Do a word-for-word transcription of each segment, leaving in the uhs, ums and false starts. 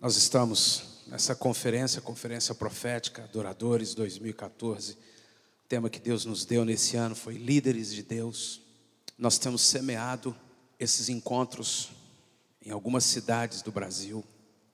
Nós estamos nessa conferência, Conferência Profética Adoradores dois mil e quatorze. O tema que Deus nos deu nesse ano foi Líderes de Deus. Nós temos semeado esses encontros em algumas cidades do Brasil.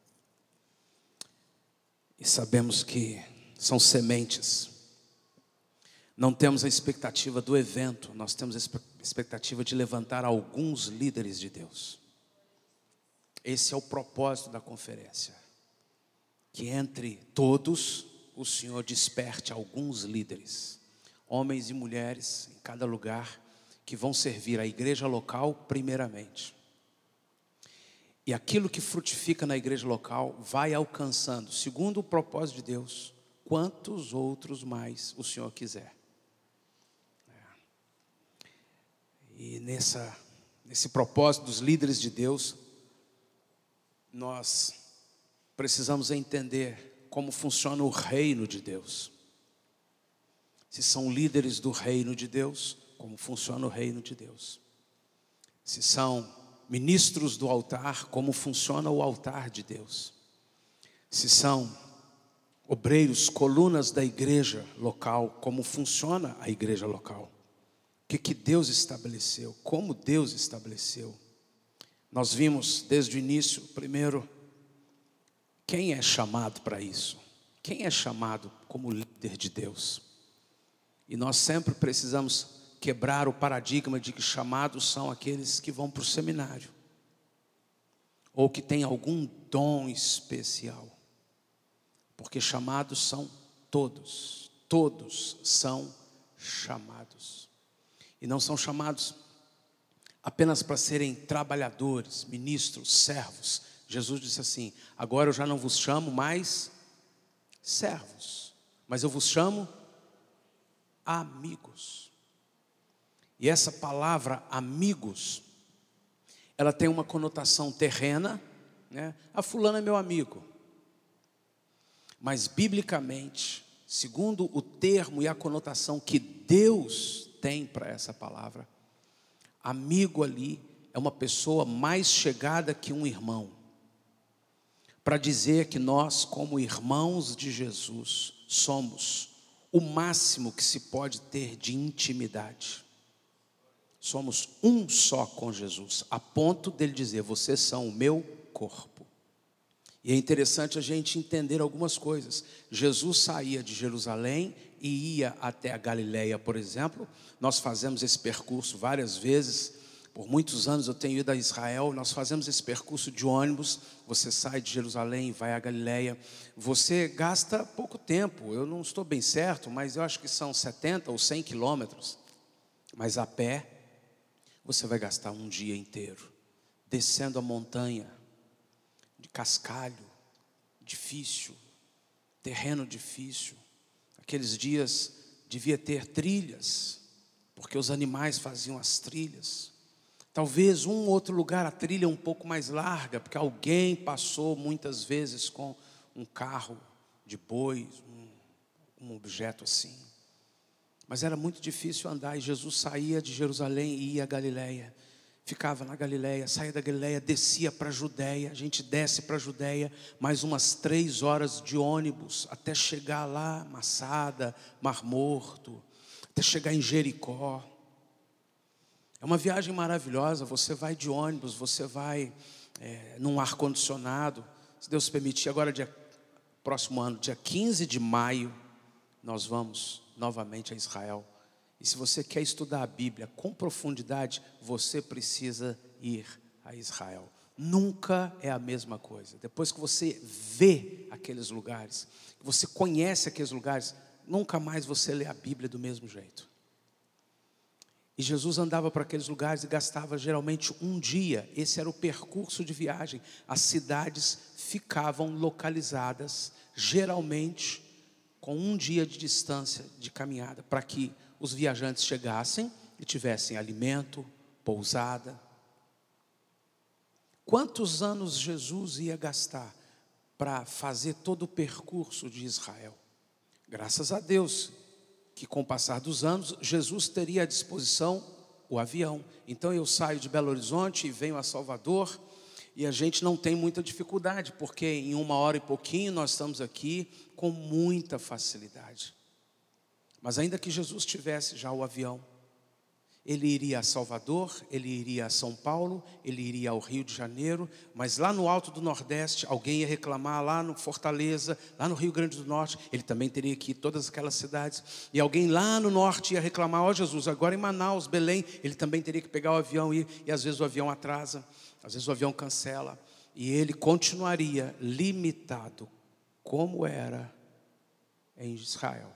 E sabemos que são sementes. Não temos a expectativa do evento, nós temos a expectativa de levantar alguns líderes de Deus. Esse é o propósito da conferência. Que entre todos, o Senhor desperte alguns líderes, homens e mulheres em cada lugar, que vão servir a igreja local primeiramente. E aquilo que frutifica na igreja local vai alcançando, segundo o propósito de Deus, quantos outros mais o Senhor quiser. E nessa, nesse propósito dos líderes de Deus, nós precisamos entender como funciona o reino de Deus. Se são líderes do reino de Deus, como funciona o reino de Deus. Se são ministros do altar, como funciona o altar de Deus. Se são obreiros, colunas da igreja local, como funciona a igreja local. O que, que Deus estabeleceu, como Deus estabeleceu. Nós vimos desde o início, primeiro, quem é chamado para isso? Quem é chamado como líder de Deus? E nós sempre precisamos quebrar o paradigma de que chamados são aqueles que vão para o seminário, ou que têm algum dom especial. Porque chamados são todos, todos são chamados. E não são chamados apenas para serem trabalhadores, ministros, servos. Jesus disse assim: agora eu já não vos chamo mais servos, mas eu vos chamo amigos. E essa palavra amigos, ela tem uma conotação terrena, né? A fulano é meu amigo. Mas biblicamente, segundo o termo e a conotação que Deus tem para essa palavra, amigo ali é uma pessoa mais chegada que um irmão. Para dizer que nós, como irmãos de Jesus, somos o máximo que se pode ter de intimidade. Somos um só com Jesus, a ponto dele dizer: vocês são o meu corpo. E é interessante a gente entender algumas coisas. Jesus saía de Jerusalém e ia até a Galileia, por exemplo. Nós fazemos esse percurso várias vezes. Por muitos anos eu tenho ido a Israel. Nós fazemos esse percurso de ônibus. Você sai de Jerusalém e vai à Galileia. Você gasta pouco tempo. Eu não estou bem certo, mas eu acho que são setenta ou cem quilômetros. Mas a pé, você vai gastar um dia inteiro, descendo a montanha, de cascalho, difícil, terreno difícil. Aqueles dias devia ter trilhas, porque os animais faziam as trilhas. Talvez um outro lugar a trilha um pouco mais larga, porque alguém passou muitas vezes com um carro de boi, um, um objeto assim. Mas era muito difícil andar, e Jesus saía de Jerusalém e ia à Galileia. Ficava na Galileia, saía da Galileia, descia para a Judéia. A gente desce para a Judéia, mais umas três horas de ônibus, até chegar lá, Massada, Mar Morto, até chegar em Jericó. É uma viagem maravilhosa. Você vai de ônibus, você vai é, num ar-condicionado. Se Deus permitir, agora dia, próximo ano, dia quinze de maio, nós vamos novamente a Israel. E se você quer estudar a Bíblia com profundidade, você precisa ir a Israel. Nunca é a mesma coisa. Depois que você vê aqueles lugares, que você conhece aqueles lugares, nunca mais você lê a Bíblia do mesmo jeito. E Jesus andava para aqueles lugares e gastava geralmente um dia. Esse era o percurso de viagem. As cidades ficavam localizadas, geralmente com um dia de distância de caminhada, para que os viajantes chegassem e tivessem alimento, pousada. Quantos anos Jesus ia gastar para fazer todo o percurso de Israel? Graças a Deus que com o passar dos anos, Jesus teria à disposição o avião. Então eu saio de Belo Horizonte e venho a Salvador, E a gente não tem muita dificuldade, porque em uma hora e pouquinho nós estamos aqui com muita facilidade. Mas ainda que Jesus tivesse já o avião, ele iria a Salvador, ele iria a São Paulo, ele iria ao Rio de Janeiro, mas lá no alto do Nordeste, alguém ia reclamar, lá no Fortaleza, lá no Rio Grande do Norte, ele também teria que ir a todas aquelas cidades. E alguém lá no Norte ia reclamar, ó Jesus, agora em Manaus, Belém, ele também teria que pegar o avião e ir, e às vezes o avião atrasa, às vezes o avião cancela. E ele continuaria limitado, como era em Israel.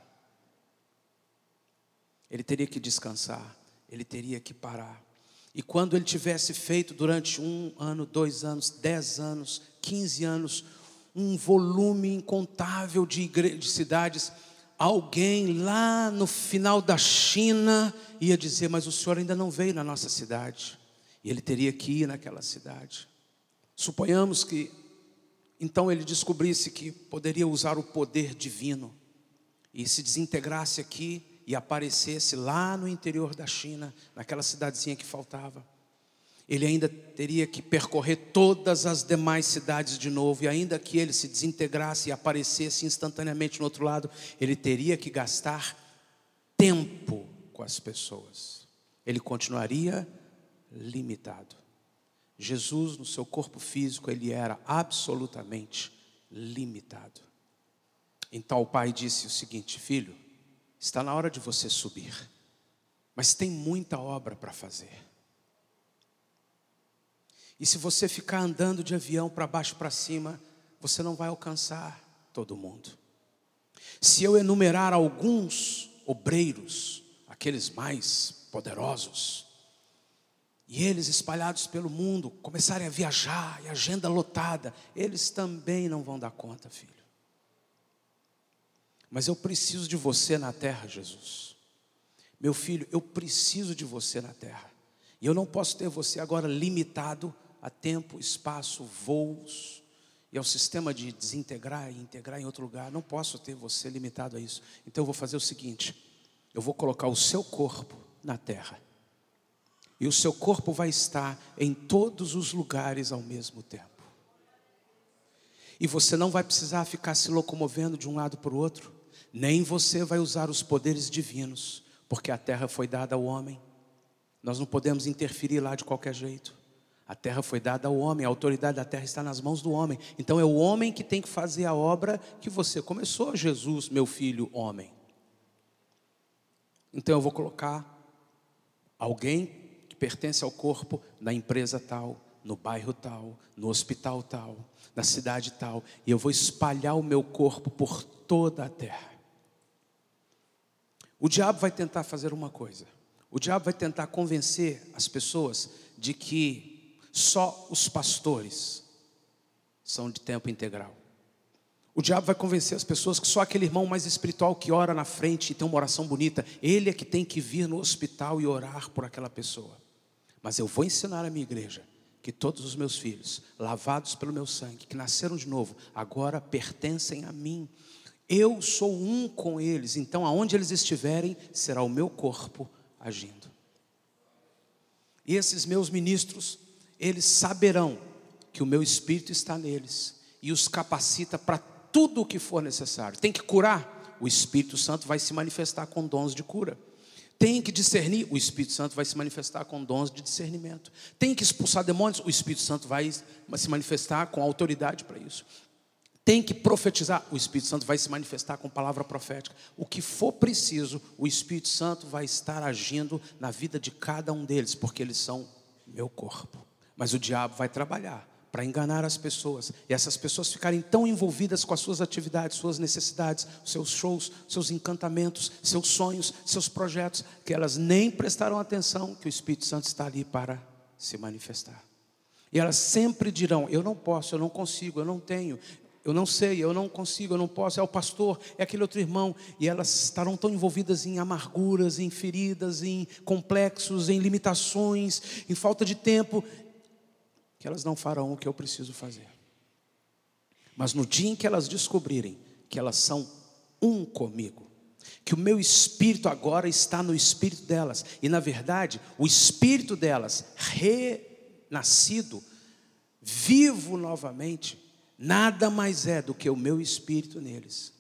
Ele teria que descansar. Ele teria que parar. E quando ele tivesse feito durante um ano, dois anos, dez anos, quinze anos, um volume incontável de, igre- de cidades, alguém lá no final da China ia dizer, mas o senhor ainda não veio na nossa cidade. E ele teria que ir naquela cidade. Suponhamos que, então ele descobrisse que poderia usar o poder divino e se desintegrasse aqui, e aparecesse lá no interior da China, naquela cidadezinha que faltava. Ele ainda teria que percorrer todas as demais cidades de novo, e ainda que ele se desintegrasse e aparecesse instantaneamente no outro lado, ele teria que gastar tempo com as pessoas. Ele continuaria limitado. Jesus, no seu corpo físico, ele era absolutamente limitado. Então o pai disse o seguinte: filho, está na hora de você subir, mas tem muita obra para fazer. E se você ficar andando de avião para baixo para cima, você não vai alcançar todo mundo. Se eu enumerar alguns obreiros, aqueles mais poderosos, e eles espalhados pelo mundo começarem a viajar, e agenda lotada, eles também não vão dar conta, filho. Mas eu preciso de você na terra, Jesus. Meu filho, eu preciso de você na terra. E eu não posso ter você agora limitado a tempo, espaço, voos e ao sistema de desintegrar e integrar em outro lugar. Não posso ter você limitado a isso. Então eu vou fazer o seguinte: eu vou colocar o seu corpo na terra. E o seu corpo vai estar em todos os lugares ao mesmo tempo. E você não vai precisar ficar se locomovendo de um lado para o outro. Nem você vai usar os poderes divinos, porque a terra foi dada ao homem. Nós não podemos interferir lá de qualquer jeito. A terra foi dada ao homem, a autoridade da terra está nas mãos do homem. Então é o homem que tem que fazer a obra que você começou, Jesus, meu filho, homem. Então eu vou colocar alguém que pertence ao corpo na empresa tal, no bairro tal, no hospital tal, na cidade tal, e eu vou espalhar o meu corpo por toda a terra. O diabo vai tentar fazer uma coisa. O diabo vai tentar convencer as pessoas de que só os pastores são de tempo integral. O diabo vai convencer as pessoas que só aquele irmão mais espiritual que ora na frente e tem uma oração bonita, ele é que tem que vir no hospital e orar por aquela pessoa. Mas eu vou ensinar a minha igreja que todos os meus filhos, lavados pelo meu sangue, que nasceram de novo, agora pertencem a mim. Eu sou um com eles, então aonde eles estiverem, será o meu corpo agindo. E esses meus ministros, eles saberão que o meu Espírito está neles e os capacita para tudo o que for necessário. Tem que curar? O Espírito Santo vai se manifestar com dons de cura. Tem que discernir? O Espírito Santo vai se manifestar com dons de discernimento. Tem que expulsar demônios? O Espírito Santo vai se manifestar com autoridade para isso. Tem que profetizar? O Espírito Santo vai se manifestar com palavra profética. O que for preciso, o Espírito Santo vai estar agindo na vida de cada um deles, porque eles são meu corpo. Mas o diabo vai trabalhar para enganar as pessoas, e essas pessoas ficarem tão envolvidas com as suas atividades, suas necessidades, seus shows, seus encantamentos, seus sonhos, seus projetos, que elas nem prestarão atenção que o Espírito Santo está ali para se manifestar. E elas sempre dirão: eu não posso, eu não consigo, eu não tenho, eu não sei, eu não consigo, eu não posso, é o pastor, é aquele outro irmão. E elas estarão tão envolvidas em amarguras, em feridas, em complexos, em limitações, em falta de tempo, que elas não farão o que eu preciso fazer. Mas no dia em que elas descobrirem que elas são um comigo, que o meu espírito agora está no espírito delas, e na verdade o espírito delas renascido vivo novamente, nada mais é do que o meu espírito neles.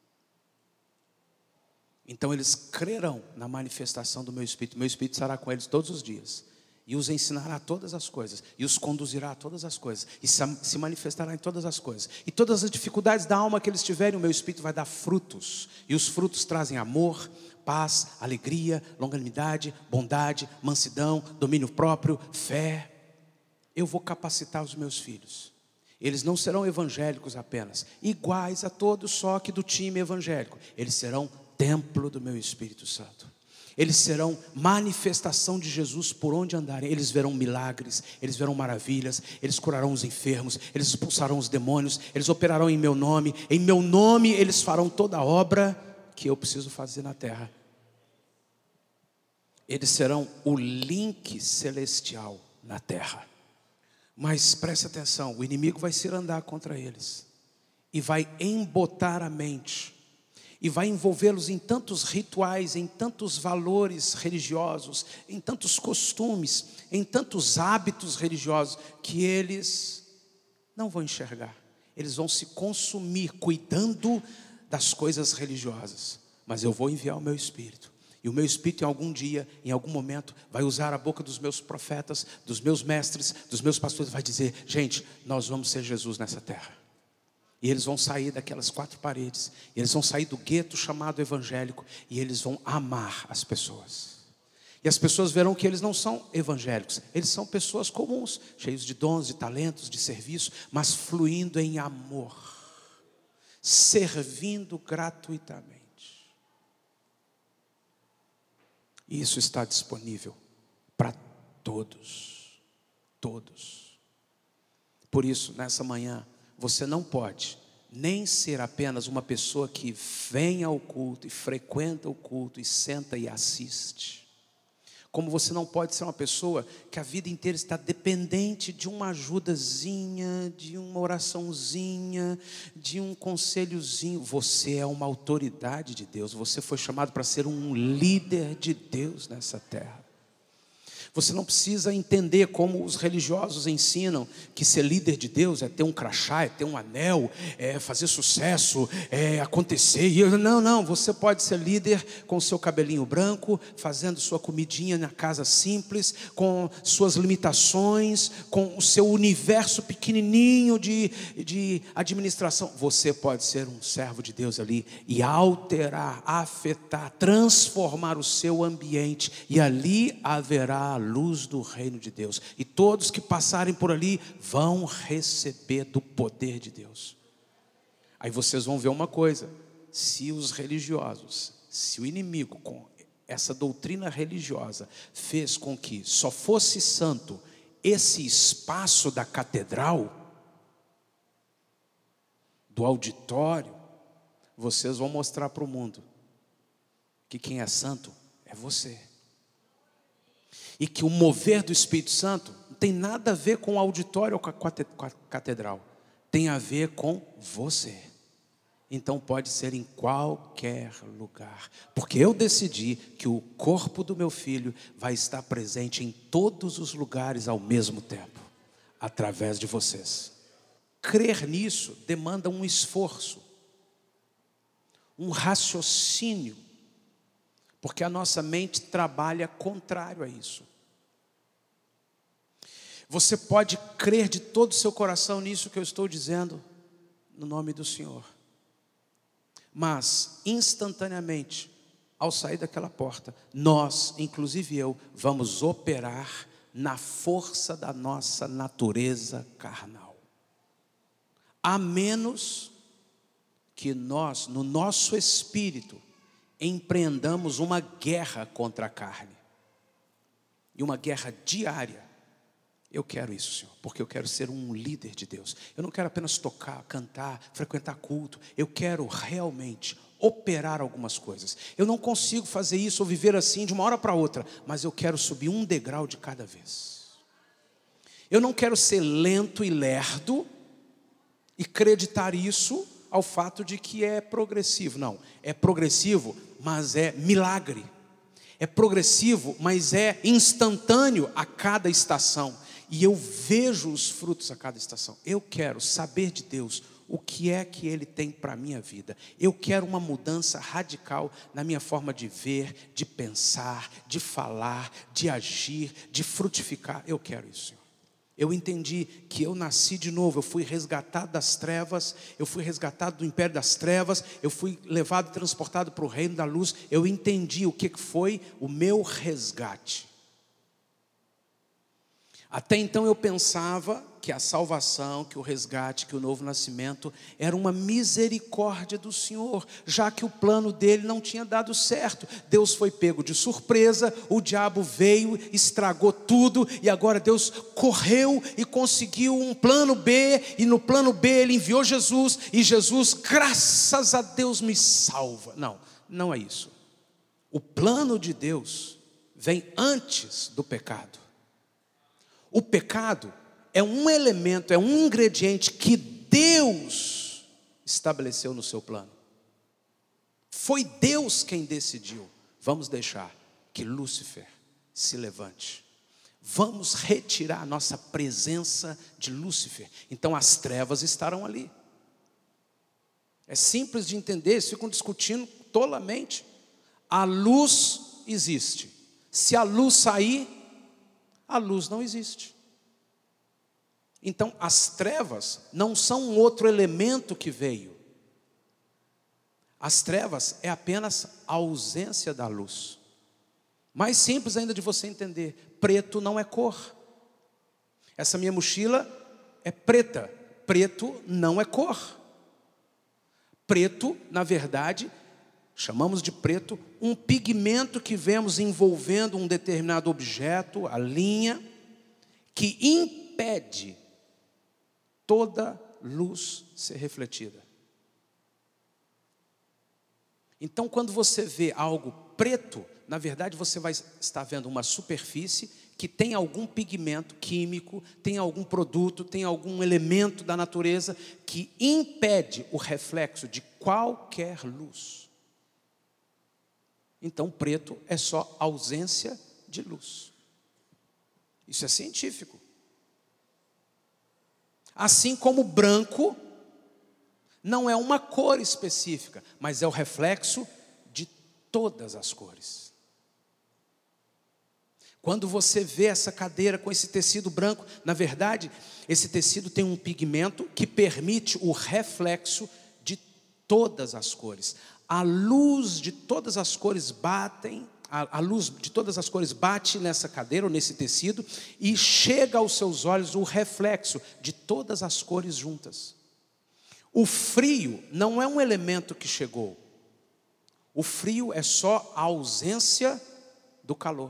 Então eles crerão na manifestação do meu espírito. Meu espírito estará com eles todos os dias. E os ensinará todas as coisas. E os conduzirá a todas as coisas. E se manifestará em todas as coisas. E todas as dificuldades da alma que eles tiverem, o meu espírito vai dar frutos. E os frutos trazem amor, paz, alegria, longanimidade, bondade, mansidão, domínio próprio, fé. Eu vou capacitar os meus filhos. Eles não serão evangélicos apenas, iguais a todos, só que do time evangélico. Eles serão templo do meu Espírito Santo. Eles serão manifestação de Jesus por onde andarem. Eles verão milagres, eles verão maravilhas, eles curarão os enfermos, eles expulsarão os demônios, eles operarão em meu nome. Em meu nome eles farão toda a obra que eu preciso fazer na terra. Eles serão o link celestial na terra. Mas preste atenção, o inimigo vai se andar contra eles e vai embotar a mente e vai envolvê-los em tantos rituais, em tantos valores religiosos, em tantos costumes, em tantos hábitos religiosos, que eles não vão enxergar. Eles vão se consumir cuidando das coisas religiosas. Mas eu vou enviar o meu Espírito. E o meu Espírito em algum dia, em algum momento, vai usar a boca dos meus profetas, dos meus mestres, dos meus pastores, vai dizer: gente, nós vamos ser Jesus nessa terra. E eles vão sair daquelas quatro paredes, eles vão sair do gueto chamado evangélico, e eles vão amar as pessoas. E as pessoas verão que eles não são evangélicos, eles são pessoas comuns, cheios de dons, de talentos, de serviço, mas fluindo em amor, servindo gratuitamente. E isso está disponível para todos, todos. Por isso, nessa manhã, você não pode nem ser apenas uma pessoa que vem ao culto e frequenta o culto e senta e assiste. Como você não pode ser uma pessoa que a vida inteira está dependente de uma ajudazinha, de uma oraçãozinha, de um conselhozinho. Você é uma autoridade de Deus. Você foi chamado para ser um líder de Deus nessa terra. Você não precisa entender como os religiosos ensinam que ser líder de Deus é ter um crachá, é ter um anel, é fazer sucesso, é acontecer. Não, não, você pode ser líder com o seu cabelinho branco, fazendo sua comidinha na casa simples, com suas limitações, com o seu universo pequenininho de, de administração. Você pode ser um servo de Deus ali e alterar, afetar, transformar o seu ambiente, e ali haverá a luz do reino de Deus, e todos que passarem por ali vão receber do poder de Deus. Aí vocês vão ver uma coisa: se os religiosos, se o inimigo com essa doutrina religiosa fez com que só fosse santo esse espaço da catedral, do auditório, vocês vão mostrar para o mundo que quem é santo é você. E que o mover do Espírito Santo não tem nada a ver com o auditório ou com a catedral. Tem a ver com você. Então pode ser em qualquer lugar. Porque eu decidi que o corpo do meu filho vai estar presente em todos os lugares ao mesmo tempo, através de vocês. Crer nisso demanda um esforço, um raciocínio, porque a nossa mente trabalha contrário a isso. Você pode crer de todo o seu coração nisso que eu estou dizendo, no nome do Senhor. Mas, instantaneamente, ao sair daquela porta, nós, inclusive eu, vamos operar na força da nossa natureza carnal. A menos que nós, no nosso espírito, empreendamos uma guerra contra a carne. E uma guerra diária. Eu quero isso, Senhor, porque eu quero ser um líder de Deus. Eu não quero apenas tocar, cantar, frequentar culto. Eu quero realmente operar algumas coisas. Eu não consigo fazer isso ou viver assim de uma hora para outra, mas eu quero subir um degrau de cada vez. Eu não quero ser lento e lerdo e acreditar isso ao fato de que é progressivo. Não, é progressivo, mas é milagre. É progressivo, mas é instantâneo a cada estação. e eu vejo os frutos a cada estação. Eu quero saber de Deus o que é que Ele tem para a minha vida. Eu quero uma mudança radical na minha forma de ver, de pensar, de falar, de agir, de frutificar. Eu quero isso, Senhor. Eu entendi que eu nasci de novo, eu fui resgatado das trevas, eu fui resgatado do império das trevas, eu fui levado e transportado para o reino da luz. Eu entendi o que foi o meu resgate. Até então eu pensava que a salvação, que o resgate, que o novo nascimento era uma misericórdia do Senhor, já que o plano dele não tinha dado certo. Deus foi pego de surpresa, o diabo veio, estragou tudo, e agora Deus correu e conseguiu um plano B, e no plano B ele enviou Jesus, e Jesus, graças a Deus, me salva. Não, não é isso. O plano de Deus vem antes do pecado. O pecado é um elemento, é um ingrediente que Deus estabeleceu no seu plano. Foi Deus quem decidiu: vamos deixar que Lúcifer se levante. Vamos retirar a nossa presença de Lúcifer. Então as trevas estarão ali. É simples de entender, eles ficam discutindo tolamente. A luz existe. Se a luz sair, a luz não existe. Então as trevas não são um outro elemento que veio. As trevas é apenas a ausência da luz. Mais simples ainda de você entender: preto não é cor. Essa minha mochila é preta. Preto não é cor. Preto, na verdade, chamamos de preto um pigmento que vemos envolvendo um determinado objeto, a linha, que impede toda luz ser refletida. Então, quando você vê algo preto, na verdade você vai estar vendo uma superfície que tem algum pigmento químico, tem algum produto, tem algum elemento da natureza que impede o reflexo de qualquer luz. Então, preto é só ausência de luz. Isso é científico. Assim como branco não é uma cor específica, mas é o reflexo de todas as cores. Quando você vê essa cadeira com esse tecido branco, na verdade, esse tecido tem um pigmento que permite o reflexo de todas as cores. A luz de todas as cores batem, a, a luz de todas as cores bate nessa cadeira ou nesse tecido e chega aos seus olhos o reflexo de todas as cores juntas. O frio não é um elemento que chegou. O frio é só a ausência do calor.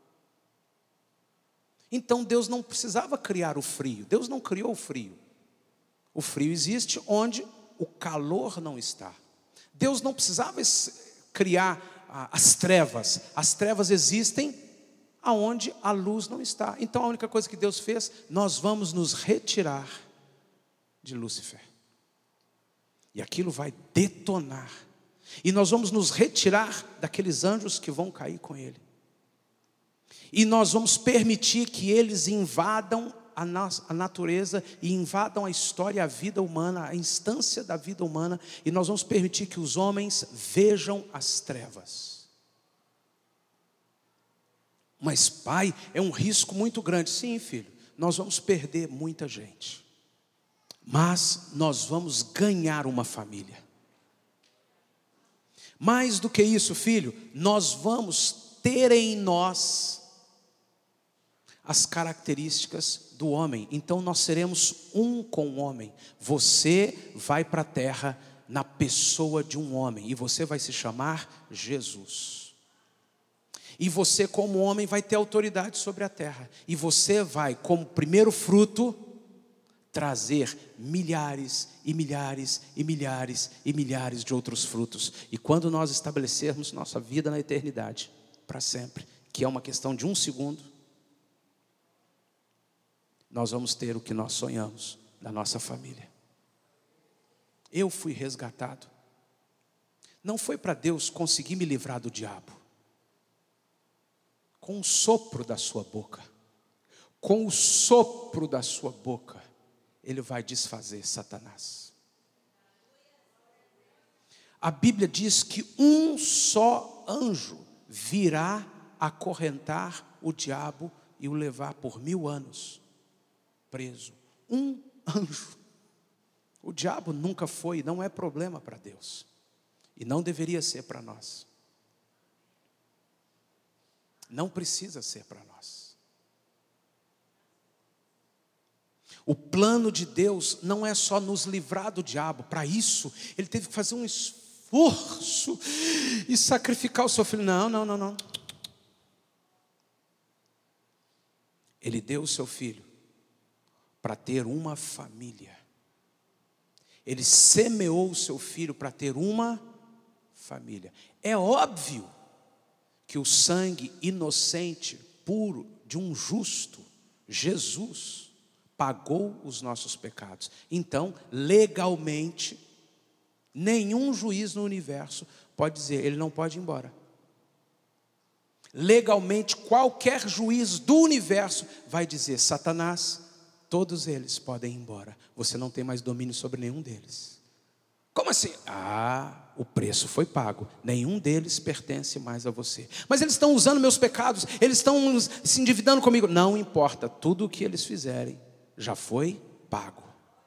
Então Deus não precisava criar o frio. Deus não criou o frio. O frio existe onde o calor não está. Deus não precisava criar as trevas. As trevas existem aonde a luz não está. Então a única coisa que Deus fez: nós vamos nos retirar de Lúcifer. E aquilo vai detonar. E nós vamos nos retirar daqueles anjos que vão cair com ele. E nós vamos permitir que eles invadam a, nossa, a natureza e invadam a história, a vida humana, a instância da vida humana. E nós vamos permitir que os homens vejam as trevas. Mas, pai, é um risco muito grande. Sim, filho, nós vamos perder muita gente. Mas nós vamos ganhar uma família. Mais do que isso, filho, nós vamos ter em nós as características do homem. Então nós seremos um com o homem. Você vai para a terra na pessoa de um homem, e você vai se chamar Jesus. E você, como homem, vai ter autoridade sobre a terra. E você vai, como primeiro fruto, trazer milhares e milhares e milhares e milhares de outros frutos. E quando nós estabelecermos nossa vida na eternidade, para sempre, que é uma questão de um segundo, nós vamos ter o que nós sonhamos da nossa família. Eu fui resgatado. Não foi para Deus conseguir me livrar do diabo. Com um sopro da sua boca, com o sopro da sua boca, Ele vai desfazer Satanás. A Bíblia diz que um só anjo virá acorrentar o diabo e o levar por mil anos preso. Um anjo. O diabo nunca foi, não é problema para Deus. E não deveria ser para nós. Não precisa ser para nós. O plano de Deus não é só nos livrar do diabo. Para isso, Ele teve que fazer um esforço e sacrificar o seu filho. Não, não, não, não. Ele deu o seu filho para ter uma família. Ele semeou o seu filho para ter uma família. É óbvio que o sangue inocente, puro, de um justo, Jesus, pagou os nossos pecados. Então, legalmente, nenhum juiz no universo pode dizer, ele não pode ir embora. Legalmente, qualquer juiz do universo vai dizer, Satanás, todos eles podem ir embora. Você não tem mais domínio sobre nenhum deles. Como assim? Ah, o preço foi pago. Nenhum deles pertence mais a você. Mas eles estão usando meus pecados. Eles estão se endividando comigo. Não importa. Tudo o que eles fizerem já foi pago.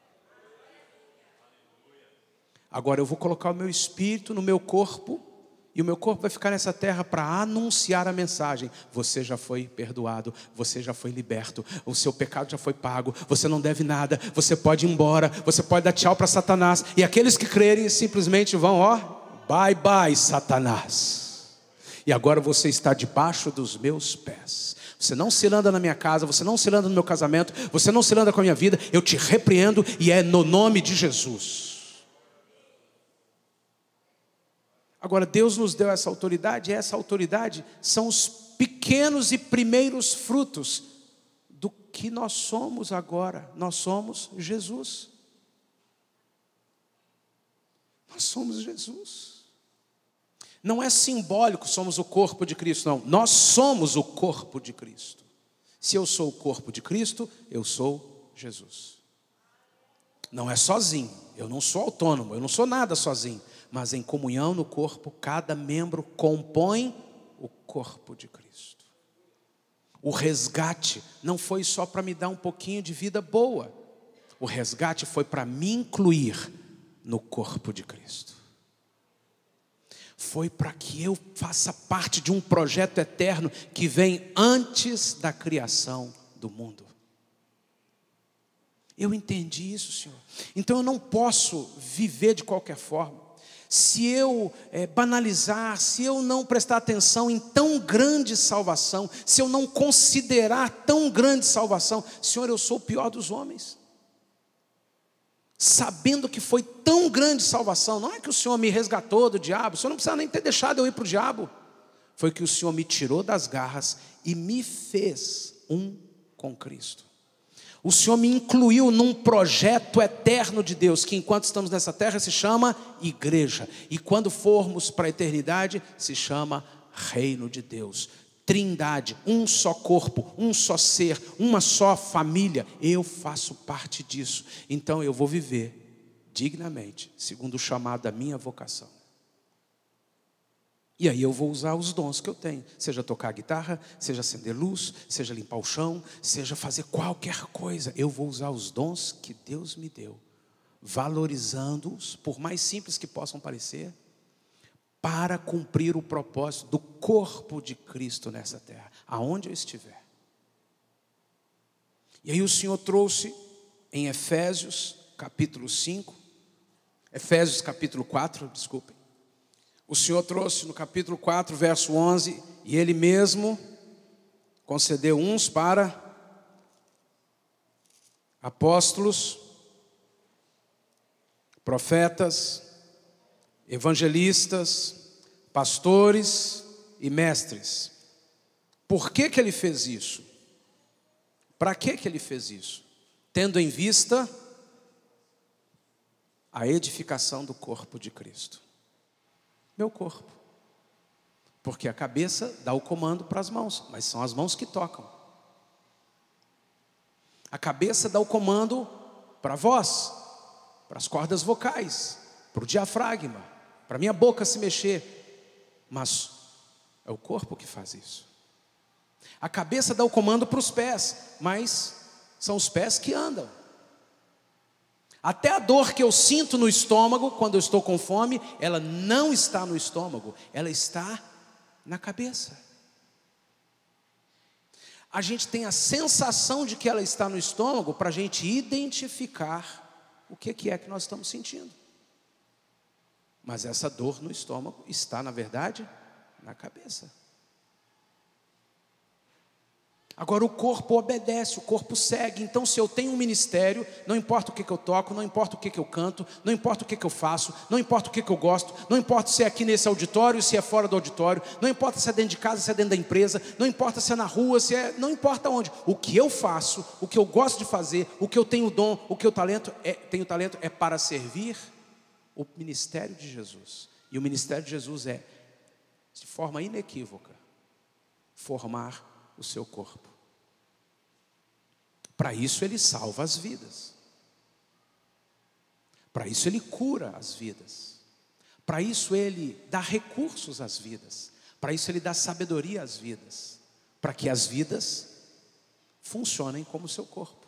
Agora eu vou colocar o meu espírito no meu corpo. E o meu corpo vai ficar nessa terra para anunciar a mensagem. Você já foi perdoado, você já foi liberto, o seu pecado já foi pago, você não deve nada, você pode ir embora, você pode dar tchau para Satanás. E aqueles que crerem simplesmente vão, ó, bye bye Satanás. E agora você está debaixo dos meus pés. Você não se anda na minha casa, você não se anda no meu casamento, você não se anda com a minha vida. Eu te repreendo e é no nome de Jesus. Agora, Deus nos deu essa autoridade, e essa autoridade são os pequenos e primeiros frutos do que nós somos agora. Nós somos Jesus. Nós somos Jesus. Não é simbólico, somos o corpo de Cristo, não. Nós somos o corpo de Cristo. Se eu sou o corpo de Cristo, eu sou Jesus. Não é sozinho, eu não sou autônomo, eu não sou nada sozinho. Mas em comunhão no corpo, cada membro compõe o corpo de Cristo. O resgate não foi só para me dar um pouquinho de vida boa. O resgate foi para me incluir no corpo de Cristo. Foi para que eu faça parte de um projeto eterno que vem antes da criação do mundo. Eu entendi isso, Senhor. Então eu não posso viver de qualquer forma. Se eu é, banalizar, se eu não prestar atenção em tão grande salvação, se eu não considerar tão grande salvação, Senhor, eu sou o pior dos homens. Sabendo que foi tão grande salvação, não é que o Senhor me resgatou do diabo, o Senhor não precisa nem ter deixado eu ir para o diabo. Foi que o Senhor me tirou das garras e me fez um com Cristo. O Senhor me incluiu num projeto eterno de Deus, que enquanto estamos nessa terra se chama igreja. E quando formos para a eternidade, se chama reino de Deus. Trindade, um só corpo, um só ser, uma só família. Eu faço parte disso. Então eu vou viver dignamente, segundo o chamado da minha vocação. E aí eu vou usar os dons que eu tenho. Seja tocar guitarra, seja acender luz, seja limpar o chão, seja fazer qualquer coisa. Eu vou usar os dons que Deus me deu, valorizando-os, por mais simples que possam parecer, para cumprir o propósito do corpo de Cristo nessa terra, aonde eu estiver. E aí o Senhor trouxe em Efésios capítulo cinco, Efésios capítulo quatro, desculpem. O Senhor trouxe no capítulo quatro, verso onze, e Ele mesmo concedeu uns para apóstolos, profetas, evangelistas, pastores e mestres. Por que que Ele fez isso? Para que que Ele fez isso? Tendo em vista a edificação do corpo de Cristo. Meu corpo. Porque a cabeça dá o comando para as mãos, mas são as mãos que tocam. A cabeça dá o comando para a voz, para as cordas vocais, para o diafragma, para a minha boca se mexer. Mas é o corpo que faz isso. A cabeça dá o comando para os pés, mas são os pés que andam. Até a dor que eu sinto no estômago, quando eu estou com fome, ela não está no estômago, ela está na cabeça. A gente tem a sensação de que ela está no estômago para a gente identificar o que é que nós estamos sentindo. Mas essa dor no estômago está, na verdade, na cabeça. Agora o corpo obedece, o corpo segue. Então se eu tenho um ministério, não importa o que, que eu toco, não importa o que, que eu canto, não importa o que, que eu faço, não importa o que, que eu gosto, não importa se é aqui nesse auditório, se é fora do auditório, não importa se é dentro de casa, se é dentro da empresa, não importa se é na rua, se é, não importa onde. O que eu faço, o que eu gosto de fazer, o que eu tenho dom, o que eu talento é, tenho talento é para servir o ministério de Jesus. E o ministério de Jesus é, de forma inequívoca, formar o seu corpo. Para isso ele salva as vidas. Para isso ele cura as vidas. Para isso ele dá recursos às vidas. Para isso ele dá sabedoria às vidas. Para que as vidas funcionem como o seu corpo.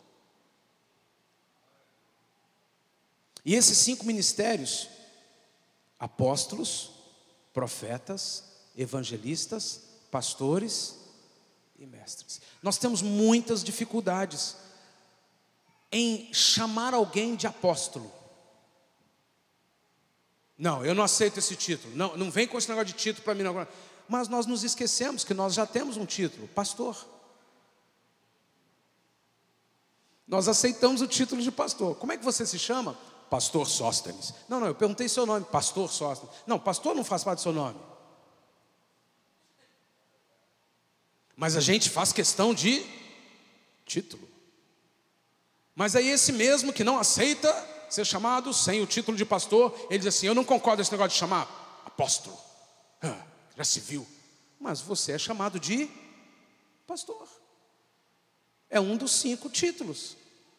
E esses cinco ministérios, apóstolos, profetas, evangelistas, pastores e mestres. Nós temos muitas dificuldades em chamar alguém de apóstolo. Não, eu não aceito esse título. Não, não vem com esse negócio de título para mim não. Mas nós nos esquecemos que nós já temos um título, pastor. Nós aceitamos o título de pastor. Como é que você se chama? Pastor Sóstenes. Não, não, eu perguntei seu nome, pastor Sóstenes. Não, pastor não faz parte do seu nome. Mas a gente faz questão de título. Mas aí esse mesmo que não aceita ser chamado sem o título de pastor, ele diz assim, eu não concordo com esse negócio de chamar apóstolo. Ah, já se viu. Mas você é chamado de pastor. É um dos cinco títulos.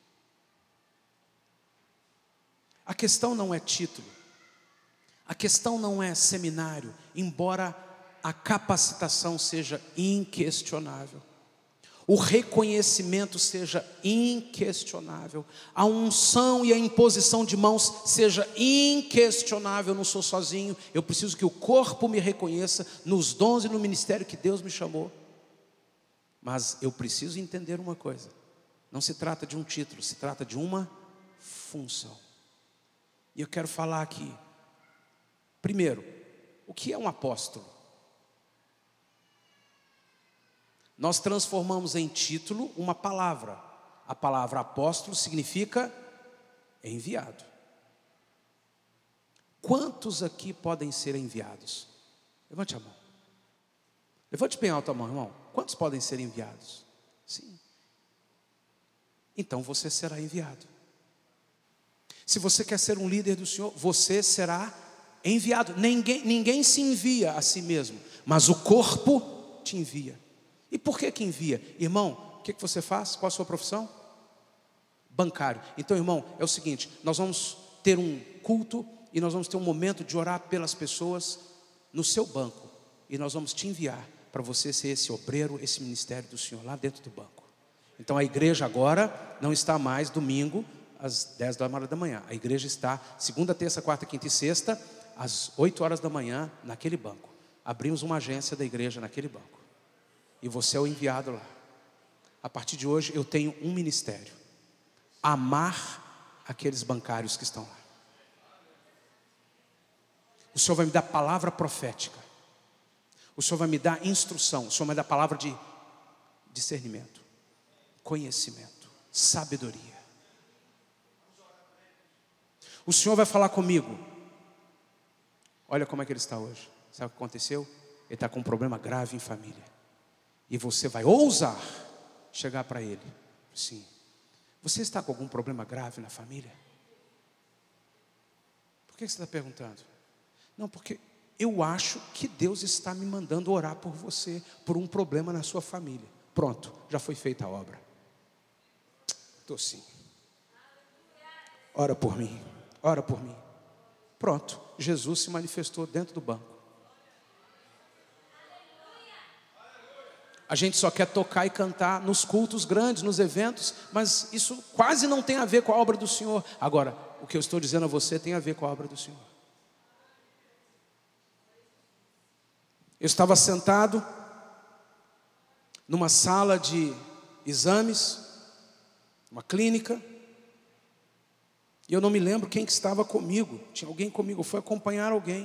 A questão não é título. A questão não é seminário, embora a capacitação seja inquestionável, o reconhecimento seja inquestionável, a unção e a imposição de mãos seja inquestionável. Eu não sou sozinho, eu preciso que o corpo me reconheça nos dons e no ministério que Deus me chamou. Mas eu preciso entender uma coisa, não se trata de um título, se trata de uma função. E eu quero falar aqui, primeiro, o que é um apóstolo? Nós transformamos em título uma palavra. A palavra apóstolo significa enviado. Quantos aqui podem ser enviados? Levante a mão. Levante bem alto a mão, irmão. Quantos podem ser enviados? Sim. Então você será enviado. Se você quer ser um líder do Senhor, você será enviado. Ninguém, ninguém se envia a si mesmo, mas o corpo te envia. E por que que envia? Irmão, o que que você faz? Qual a sua profissão? Bancário. Então, irmão, é o seguinte, nós vamos ter um culto e nós vamos ter um momento de orar pelas pessoas no seu banco. E nós vamos te enviar para você ser esse obreiro, esse ministério do Senhor lá dentro do banco. Então a igreja agora não está mais domingo às dez da manhã. A igreja está segunda, terça, quarta, quinta e sexta às oito horas da manhã naquele banco. Abrimos uma agência da igreja naquele banco. E você é o enviado lá. A partir de hoje eu tenho um ministério: amar aqueles bancários que estão lá. O Senhor vai me dar palavra profética. O Senhor vai me dar instrução. O Senhor vai me dar palavra de discernimento, conhecimento, sabedoria. O Senhor vai falar comigo. Olha como é que ele está hoje. Sabe o que aconteceu? Ele está com um problema grave em família. E você vai ousar chegar para ele. Sim. Você está com algum problema grave na família? Por que você está perguntando? Não, porque eu acho que Deus está me mandando orar por você, por um problema na sua família. Pronto, já foi feita a obra. Estou sim. Ora por mim, ora por mim. Pronto, Jesus se manifestou dentro do banco. A gente só quer tocar e cantar nos cultos grandes, nos eventos, mas isso quase não tem a ver com a obra do Senhor. Agora, o que eu estou dizendo a você tem a ver com a obra do Senhor. Eu estava sentado numa sala de exames, uma clínica, e eu não me lembro quem que estava comigo. Tinha alguém comigo, eu fui acompanhar alguém.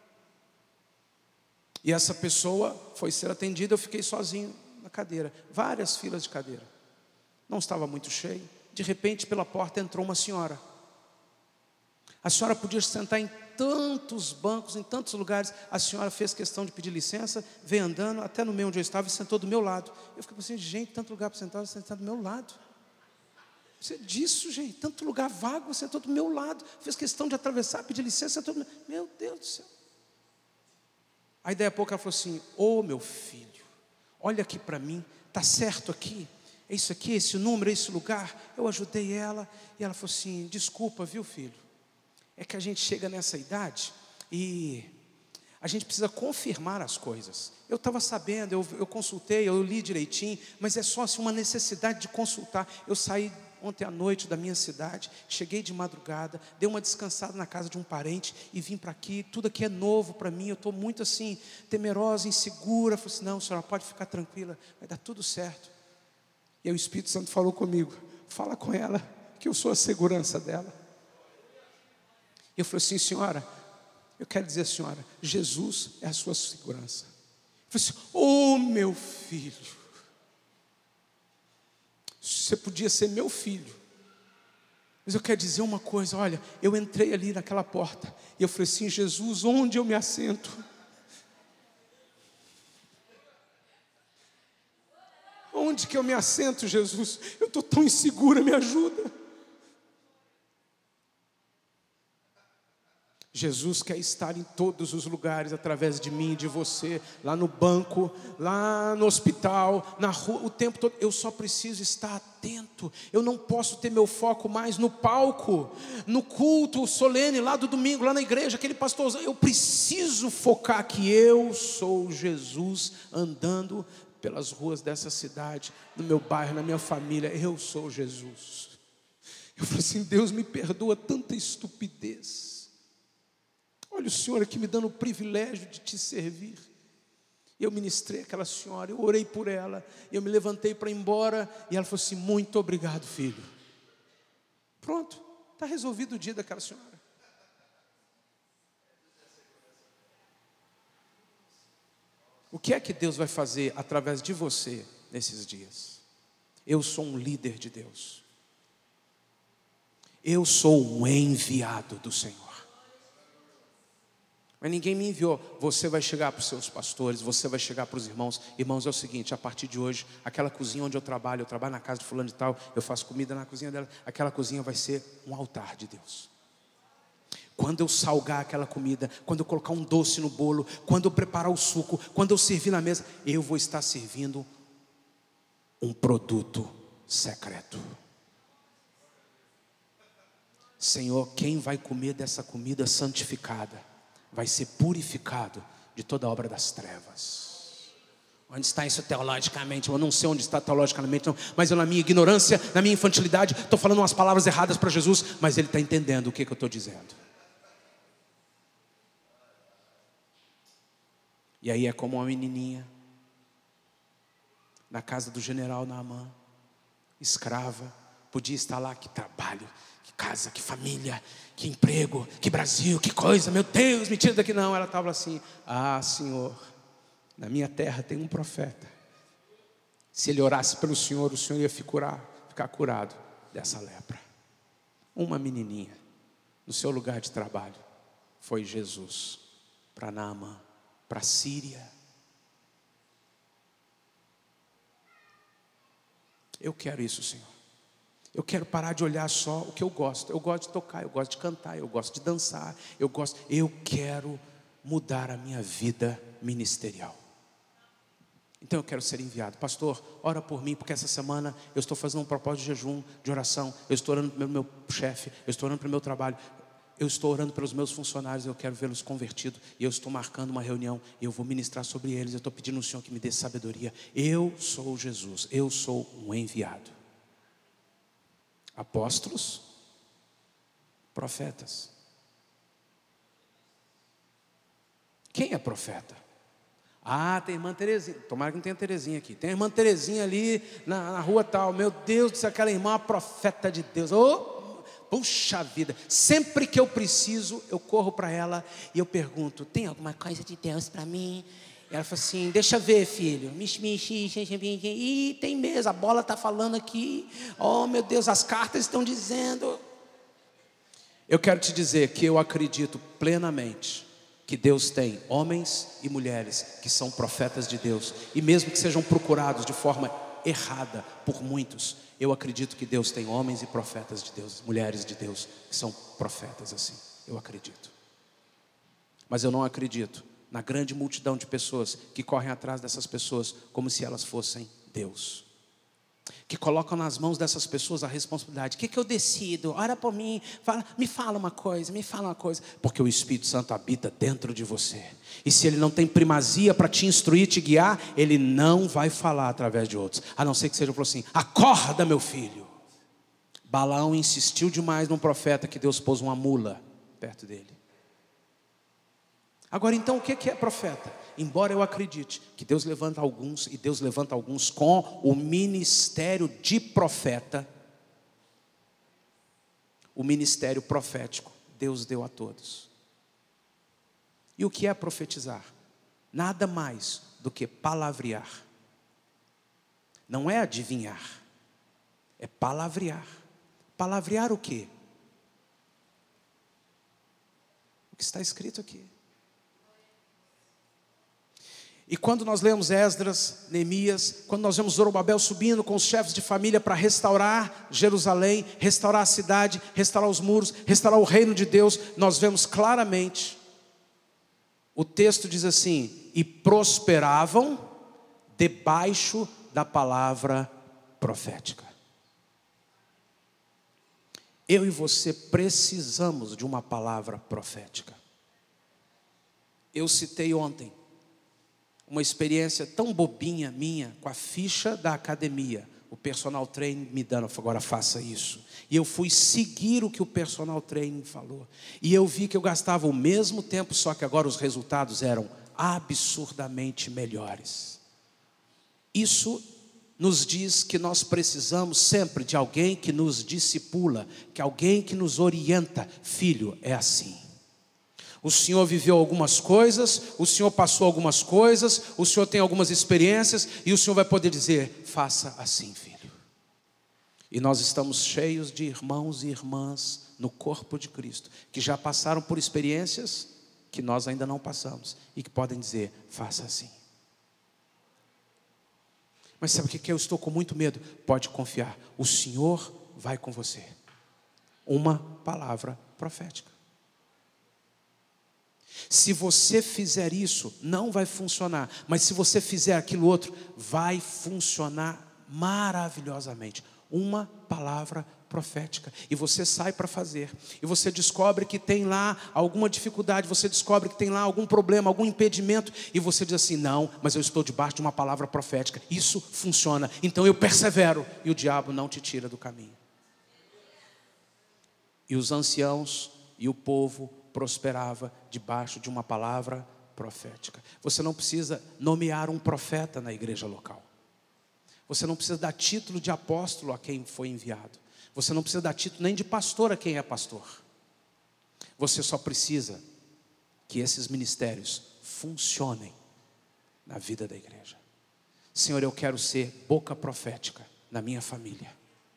E essa pessoa foi ser atendida, eu fiquei sozinho na cadeira. Várias filas de cadeira. Não estava muito cheio. De repente, pela porta entrou uma senhora. A senhora podia sentar em tantos bancos, em tantos lugares. A senhora fez questão de pedir licença, veio andando até no meio onde eu estava e sentou do meu lado. Eu fiquei pensando, gente, tanto lugar para sentar, você sentar do meu lado. Você disso, gente, tanto lugar vago, você sentou do meu lado. Fez questão de atravessar, pedir licença, sentou do meu... Meu Deus do céu. Aí daí a pouco ela falou assim, ô oh, meu filho, olha aqui para mim, está certo aqui? É isso aqui, esse número, é esse lugar? Eu ajudei ela e ela falou assim, desculpa, viu filho? É que a gente chega nessa idade e a gente precisa confirmar as coisas. Eu estava sabendo, eu, eu consultei, eu li direitinho, mas é só assim, uma necessidade de consultar. Eu saí ontem à noite da minha cidade, cheguei de madrugada, dei uma descansada na casa de um parente e vim para aqui. Tudo aqui é novo para mim, eu estou muito assim, temerosa, insegura. Falei assim, não, senhora, pode ficar tranquila, vai dar tudo certo. E aí o Espírito Santo falou comigo, fala com ela que eu sou a segurança dela. Eu falei assim, senhora, eu quero dizer, senhora, Jesus é a sua segurança. Eu falei assim, ô oh, meu filho, você podia ser meu filho, mas eu quero dizer uma coisa, olha, eu entrei ali naquela porta, e eu falei assim, Jesus, onde eu me assento? Onde que eu me assento, Jesus? Eu estou tão insegura, me ajuda. Jesus quer estar em todos os lugares, através de mim e de você, lá no banco, lá no hospital, na rua, o tempo todo. Eu só preciso estar atento. Eu não posso ter meu foco mais no palco, no culto solene, lá do domingo, lá na igreja, aquele pastorzão. Eu preciso focar que eu sou Jesus andando pelas ruas dessa cidade, no meu bairro, na minha família. Eu sou Jesus. Eu falei assim, Deus me perdoa tanta estupidez. Olha o Senhor aqui me dando o privilégio de te servir. Eu ministrei aquela senhora, eu orei por ela, eu me levantei para ir embora, e ela falou assim, muito obrigado, filho. Pronto, está resolvido o dia daquela senhora. O que é que Deus vai fazer através de você nesses dias? Eu sou um líder de Deus. Eu sou um enviado do Senhor. Mas ninguém me enviou. Você vai chegar para os seus pastores, você vai chegar para os irmãos. Irmãos, é o seguinte, a partir de hoje, aquela cozinha onde eu trabalho, eu trabalho na casa de fulano e tal, eu faço comida na cozinha dela, aquela cozinha vai ser um altar de Deus. Quando eu salgar aquela comida, quando eu colocar um doce no bolo, quando eu preparar o suco, quando eu servir na mesa, eu vou estar servindo um produto secreto. Senhor, quem vai comer dessa comida santificada vai ser purificado de toda a obra das trevas. Onde está isso teologicamente? Eu não sei onde está teologicamente, não, mas eu, na minha ignorância, na minha infantilidade, estou falando umas palavras erradas para Jesus, mas Ele está entendendo o que, que eu estou dizendo. E aí é como uma menininha na casa do general Naamã, escrava, podia estar lá, que trabalho, que casa, que família, que emprego, que Brasil, que coisa, meu Deus, me tira daqui. Não, ela estava assim, ah Senhor, na minha terra tem um profeta, se ele orasse pelo Senhor, o Senhor ia ficar, ficar curado dessa lepra. Uma menininha, no seu lugar de trabalho, foi Jesus para Naamã, para a Síria. Eu quero isso, Senhor. Eu quero parar de olhar só o que eu gosto. Eu gosto de tocar, eu gosto de cantar, eu gosto de dançar, eu gosto. Eu quero mudar a minha vida ministerial. Então eu quero ser enviado. Pastor, ora por mim, porque essa semana eu estou fazendo um propósito de jejum, de oração. Eu estou orando pelo meu chefe, eu estou orando pelo meu trabalho. Eu estou orando pelos meus funcionários, eu quero vê-los convertidos. E eu estou marcando uma reunião e eu vou ministrar sobre eles. Eu estou pedindo ao Senhor que me dê sabedoria. Eu sou Jesus, eu sou um enviado. Apóstolos, profetas. Quem é profeta? Ah, tem a irmã Terezinha. Tomara que não tenha Terezinha aqui. Tem a irmã Terezinha ali na, na rua tal. Meu Deus do céu, aquela irmã é uma profeta de Deus. Oh, puxa vida, sempre que eu preciso, eu corro para ela e eu pergunto: tem alguma coisa de Deus para mim? E ela fala assim: deixa ver, filho. Ih, tem mesmo, a bola está falando aqui. Oh meu Deus, as cartas estão dizendo. Eu quero te dizer que eu acredito plenamente que Deus tem homens e mulheres que são profetas de Deus. E mesmo que sejam procurados de forma errada por muitos, eu acredito que Deus tem homens e profetas de Deus, mulheres de Deus que são profetas assim. Eu acredito. Mas eu não acredito na grande multidão de pessoas que correm atrás dessas pessoas como se elas fossem Deus, que colocam nas mãos dessas pessoas a responsabilidade. O que, que eu decido? Ora por mim, fala, me fala uma coisa, me fala uma coisa. Porque o Espírito Santo habita dentro de você. E se ele não tem primazia para te instruir, te guiar, ele não vai falar através de outros. A não ser que seja, falou assim: acorda, meu filho. Balaão insistiu demais num profeta que Deus pôs uma mula perto dele. Agora então, o que é profeta? Embora eu acredite que Deus levanta alguns, e Deus levanta alguns com o ministério de profeta, o ministério profético, Deus deu a todos. E o que é profetizar? Nada mais do que palavrear. Não é adivinhar, é palavrear. Palavrear o quê? O que está escrito aqui. E quando nós lemos Esdras, Neemias, quando nós vemos Zorobabel subindo com os chefes de família para restaurar Jerusalém, restaurar a cidade, restaurar os muros, restaurar o reino de Deus, nós vemos claramente, o texto diz assim: e prosperavam debaixo da palavra profética. Eu e você precisamos de uma palavra profética. Eu citei ontem uma experiência tão bobinha minha com a ficha da academia. O personal training me dando, agora faça isso. E eu fui seguir o que o personal training falou. E eu vi que eu gastava o mesmo tempo, só que agora os resultados eram absurdamente melhores. Isso nos diz que nós precisamos sempre de alguém que nos discipula, que alguém que nos orienta. Filho, é assim. O Senhor viveu algumas coisas, o Senhor passou algumas coisas, o Senhor tem algumas experiências, e o Senhor vai poder dizer: faça assim, filho. E nós estamos cheios de irmãos e irmãs no corpo de Cristo, que já passaram por experiências que nós ainda não passamos, e que podem dizer: faça assim. Mas sabe o que eu estou com muito medo? Pode confiar, o Senhor vai com você. Uma palavra profética. Se você fizer isso, não vai funcionar. Mas se você fizer aquilo outro, vai funcionar maravilhosamente. Uma palavra profética. E você sai para fazer. E você descobre que tem lá alguma dificuldade. Você descobre que tem lá algum problema, algum impedimento. E você diz assim: não, mas eu estou debaixo de uma palavra profética. Isso funciona. Então eu persevero. E o diabo não te tira do caminho. E os anciãos e o povo prosperava debaixo de uma palavra profética. Você não precisa nomear um profeta na igreja local. Você não precisa dar título de apóstolo a quem foi enviado. Você não precisa dar título nem de pastor a quem é pastor. Você só precisa que esses ministérios funcionem na vida da igreja. Senhor, eu quero ser boca profética na minha família.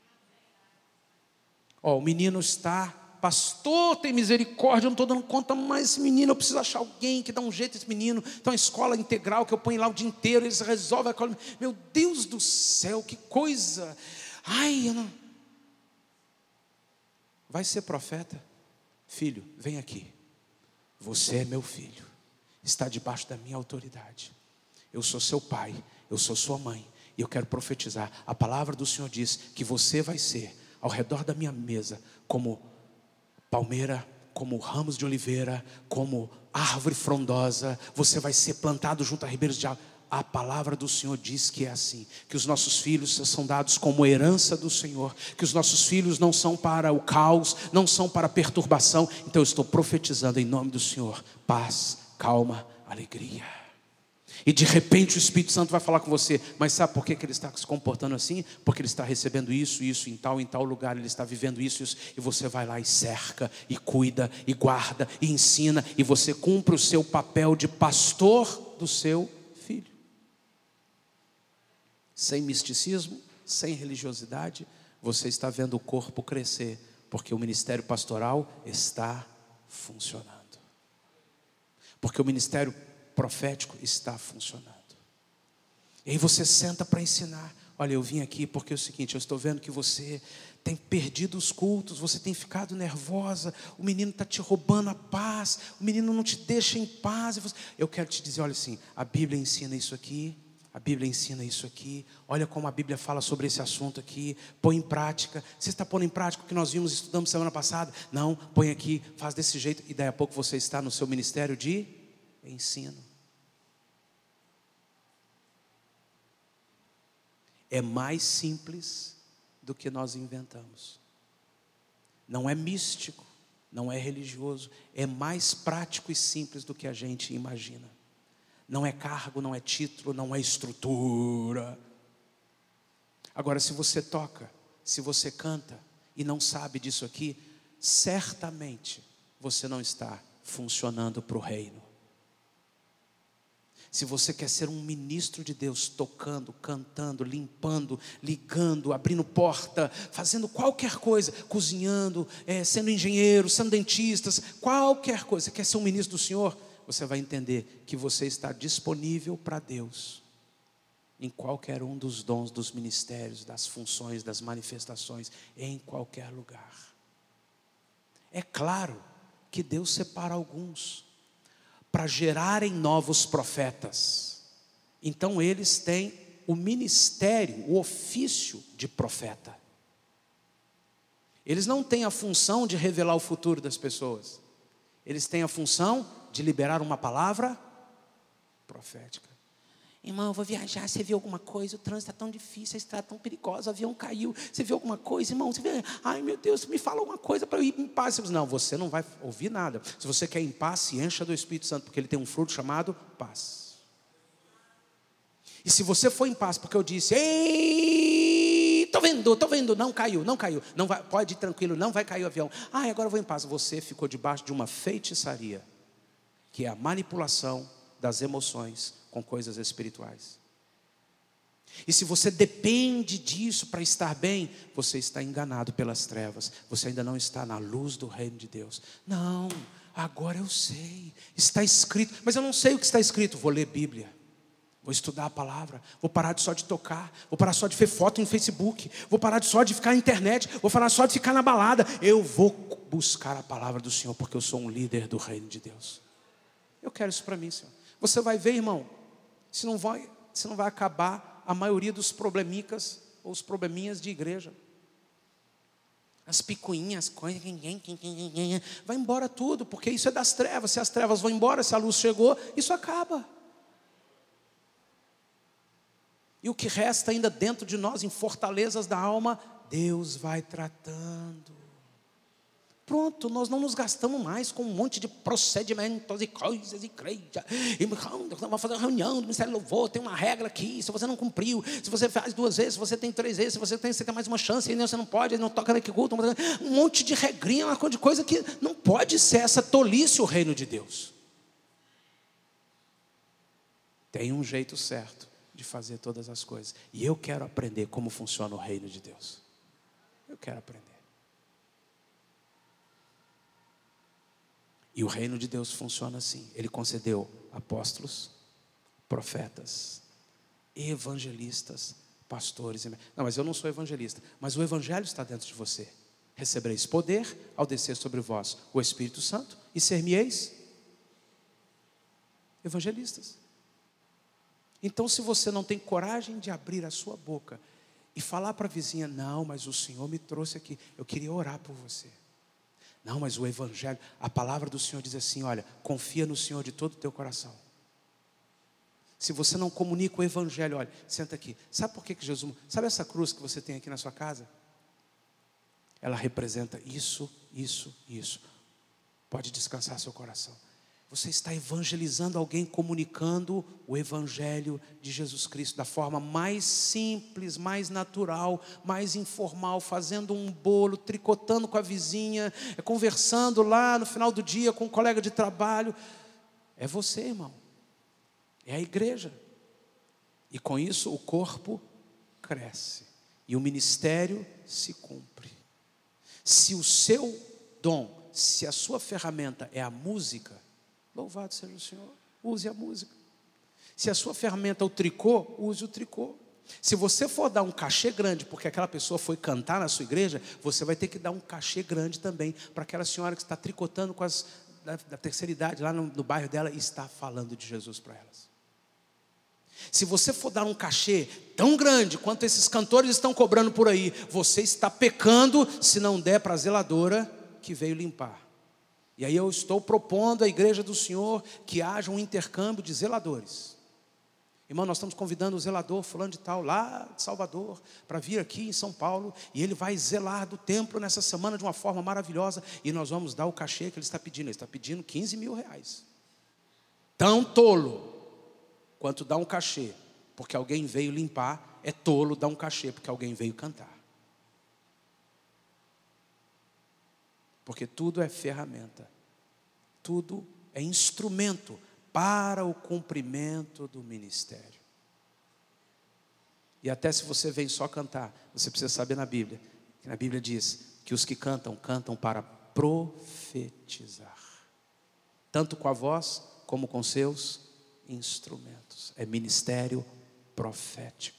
Ó, oh, o menino está... Pastor, tem misericórdia, eu não estou dando conta mais desse menino, eu preciso achar alguém que dá um jeito nesse menino. Então a escola integral que eu ponho lá o dia inteiro, eles resolvem a coisa. Meu Deus do céu, que coisa. Ai, eu não... Vai ser profeta? Filho, vem aqui. Você é meu filho, está debaixo da minha autoridade. Eu sou seu pai, eu sou sua mãe, e eu quero profetizar. A palavra do Senhor diz que você vai ser, ao redor da minha mesa, como palmeira, como ramos de oliveira, como árvore frondosa. Você vai ser plantado junto a ribeiros de água. A palavra do Senhor diz que é assim, que os nossos filhos são dados como herança do Senhor, que os nossos filhos não são para o caos, não são para a perturbação. Então eu estou profetizando em nome do Senhor, paz, calma, alegria. E de repente o Espírito Santo vai falar com você, mas sabe por que que ele está se comportando assim? Porque ele está recebendo isso, isso, em tal, em tal lugar, ele está vivendo isso, isso, e você vai lá e cerca, e cuida, e guarda, e ensina, e você cumpre o seu papel de pastor do seu filho. Sem misticismo, sem religiosidade, você está vendo o corpo crescer, porque o ministério pastoral está funcionando. Porque o ministério profético está funcionando. E aí você senta para ensinar. Olha, eu vim aqui porque é o seguinte, eu estou vendo que você tem perdido os cultos, você tem ficado nervosa, o menino está te roubando a paz, o menino não te deixa em paz. Eu quero te dizer, olha assim, a Bíblia ensina isso aqui, a Bíblia ensina isso aqui, olha como a Bíblia fala sobre esse assunto aqui, põe em prática. Você está pondo em prática o que nós vimos e estudamos semana passada? Não, põe aqui, faz desse jeito, e daí a pouco você está no seu ministério de ensino. É mais simples do que nós inventamos. Não é místico, não é religioso, é mais prático e simples do que a gente imagina. Não é cargo, não é título, não é estrutura. Agora, se você toca, se você canta e não sabe disso aqui, certamente você não está funcionando para o reino. Se você quer ser um ministro de Deus, tocando, cantando, limpando, ligando, abrindo porta, fazendo qualquer coisa, cozinhando, é, sendo engenheiro, sendo dentista, qualquer coisa, você quer ser um ministro do Senhor, você vai entender que você está disponível para Deus, em qualquer um dos dons, dos ministérios, das funções, das manifestações, em qualquer lugar. É claro que Deus separa alguns para gerarem novos profetas. Então eles têm o ministério, o ofício de profeta. Eles não têm a função de revelar o futuro das pessoas. Eles têm a função de liberar uma palavra profética. Irmão, eu vou viajar, você viu alguma coisa? O trânsito está tão difícil, a estrada tão perigosa, o avião caiu. Você viu alguma coisa, irmão? Você vê, ai meu Deus, me fala alguma coisa para eu ir em paz. Não, você não vai ouvir nada. Se você quer ir em paz, se encha do Espírito Santo, porque ele tem um fruto chamado paz. E se você for em paz, porque eu disse, ei, estou vendo, estou vendo, não caiu, não caiu, não vai, pode ir tranquilo, não vai cair o avião. Ai, agora eu vou em paz. Você ficou debaixo de uma feitiçaria, que é a manipulação das emoções com coisas espirituais. E se você depende disso para estar bem, você está enganado pelas trevas. Você ainda não está na luz do reino de Deus. Não, agora eu sei, está escrito, mas eu não sei o que está escrito. Vou ler Bíblia, vou estudar a palavra, vou parar de só de tocar, vou parar só de ver foto no Facebook, vou parar de só de ficar na internet, vou parar só de ficar na balada. Eu vou buscar a palavra do Senhor, porque eu sou um líder do reino de Deus. Eu quero isso para mim, Senhor. Você vai ver, irmão, se não vai, se não vai acabar a maioria dos problemicas ou os probleminhas de igreja. As picuinhas, coisas, vai embora tudo, porque isso é das trevas. Se as trevas vão embora, se a luz chegou, isso acaba. E o que resta ainda dentro de nós, em fortalezas da alma, Deus vai tratando. Pronto, nós não nos gastamos mais com um monte de procedimentos e coisas e igreja. E vamos fazer uma reunião do Ministério do Louvor, tem uma regra aqui, se você não cumpriu, se você faz duas vezes, se você tem três vezes, se você tem, você tem mais uma chance, e você não pode, não toca daqui culto, um monte de regrinha, uma coisa de coisa que não pode ser essa tolice o reino de Deus. Tem um jeito certo de fazer todas as coisas. E eu quero aprender como funciona o reino de Deus. Eu quero aprender. E o reino de Deus funciona assim. Ele concedeu apóstolos, profetas, evangelistas, pastores. Não, mas eu não sou evangelista. Mas o evangelho está dentro de você. Recebereis poder ao descer sobre vós o Espírito Santo e ser-me-eis evangelistas. Então, se você não tem coragem de abrir a sua boca e falar para a vizinha, não, mas o Senhor me trouxe aqui, eu queria orar por você. Não, mas o Evangelho, a palavra do Senhor diz assim, olha, confia no Senhor de todo o teu coração. Se você não comunica o Evangelho, olha, senta aqui. Sabe por que que Jesus... Sabe essa cruz que você tem aqui na sua casa? Ela representa isso, isso, isso. Pode descansar seu coração. Você está evangelizando alguém, comunicando o Evangelho de Jesus Cristo da forma mais simples, mais natural, mais informal, fazendo um bolo, tricotando com a vizinha, conversando lá no final do dia com um colega de trabalho. É você, irmão. É a igreja. E com isso o corpo cresce. E o ministério se cumpre. Se o seu dom, se a sua ferramenta é a música, louvado seja o Senhor, use a música. Se a sua ferramenta é o tricô, use o tricô. Se você for dar um cachê grande, porque aquela pessoa foi cantar na sua igreja, você vai ter que dar um cachê grande também para aquela senhora que está tricotando com as da, da terceira idade lá no, no bairro dela e está falando de Jesus para elas. Se você for dar um cachê tão grande quanto esses cantores estão cobrando por aí, você está pecando se não der para a zeladora que veio limpar. E aí eu estou propondo à igreja do Senhor que haja um intercâmbio de zeladores. Irmão, nós estamos convidando o zelador fulano de tal, lá de Salvador, para vir aqui em São Paulo, e ele vai zelar do templo nessa semana de uma forma maravilhosa, e nós vamos dar o cachê que ele está pedindo. Ele está pedindo quinze mil reais. Tão tolo quanto dar um cachê porque alguém veio limpar, é tolo dar um cachê porque alguém veio cantar. Porque tudo é ferramenta, tudo é instrumento para o cumprimento do ministério. E até se você vem só cantar, você precisa saber na Bíblia, que na Bíblia diz que os que cantam, cantam para profetizar, tanto com a voz como com seus instrumentos. É ministério profético.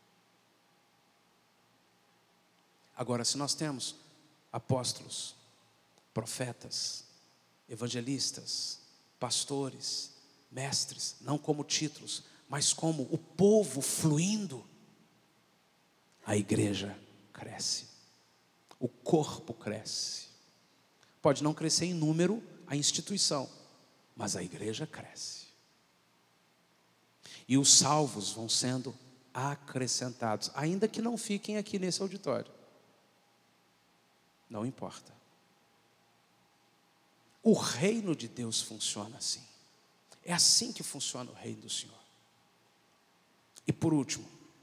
Agora, se nós temos apóstolos, profetas, evangelistas, pastores, mestres, não como títulos, mas como o povo fluindo, a igreja cresce, o corpo cresce. Pode não crescer em número a instituição, mas a igreja cresce. E os salvos vão sendo acrescentados, ainda que não fiquem aqui nesse auditório. Não importa. O reino de Deus funciona assim. É assim que funciona o reino do Senhor. E por último,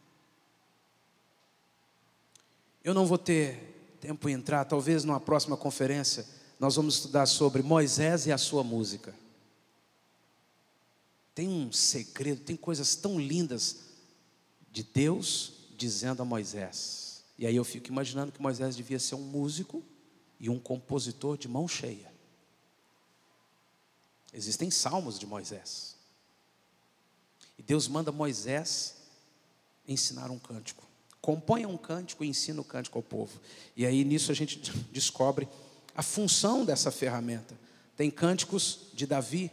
eu não vou ter tempo em entrar, talvez numa próxima conferência, nós vamos estudar sobre Moisés e a sua música. Tem um segredo, tem coisas tão lindas de Deus dizendo a Moisés. E aí eu fico imaginando que Moisés devia ser um músico e um compositor de mão cheia. Existem salmos de Moisés. E Deus manda Moisés ensinar um cântico. Componha um cântico e ensina o cântico ao povo. E aí nisso a gente descobre a função dessa ferramenta. Tem cânticos de Davi.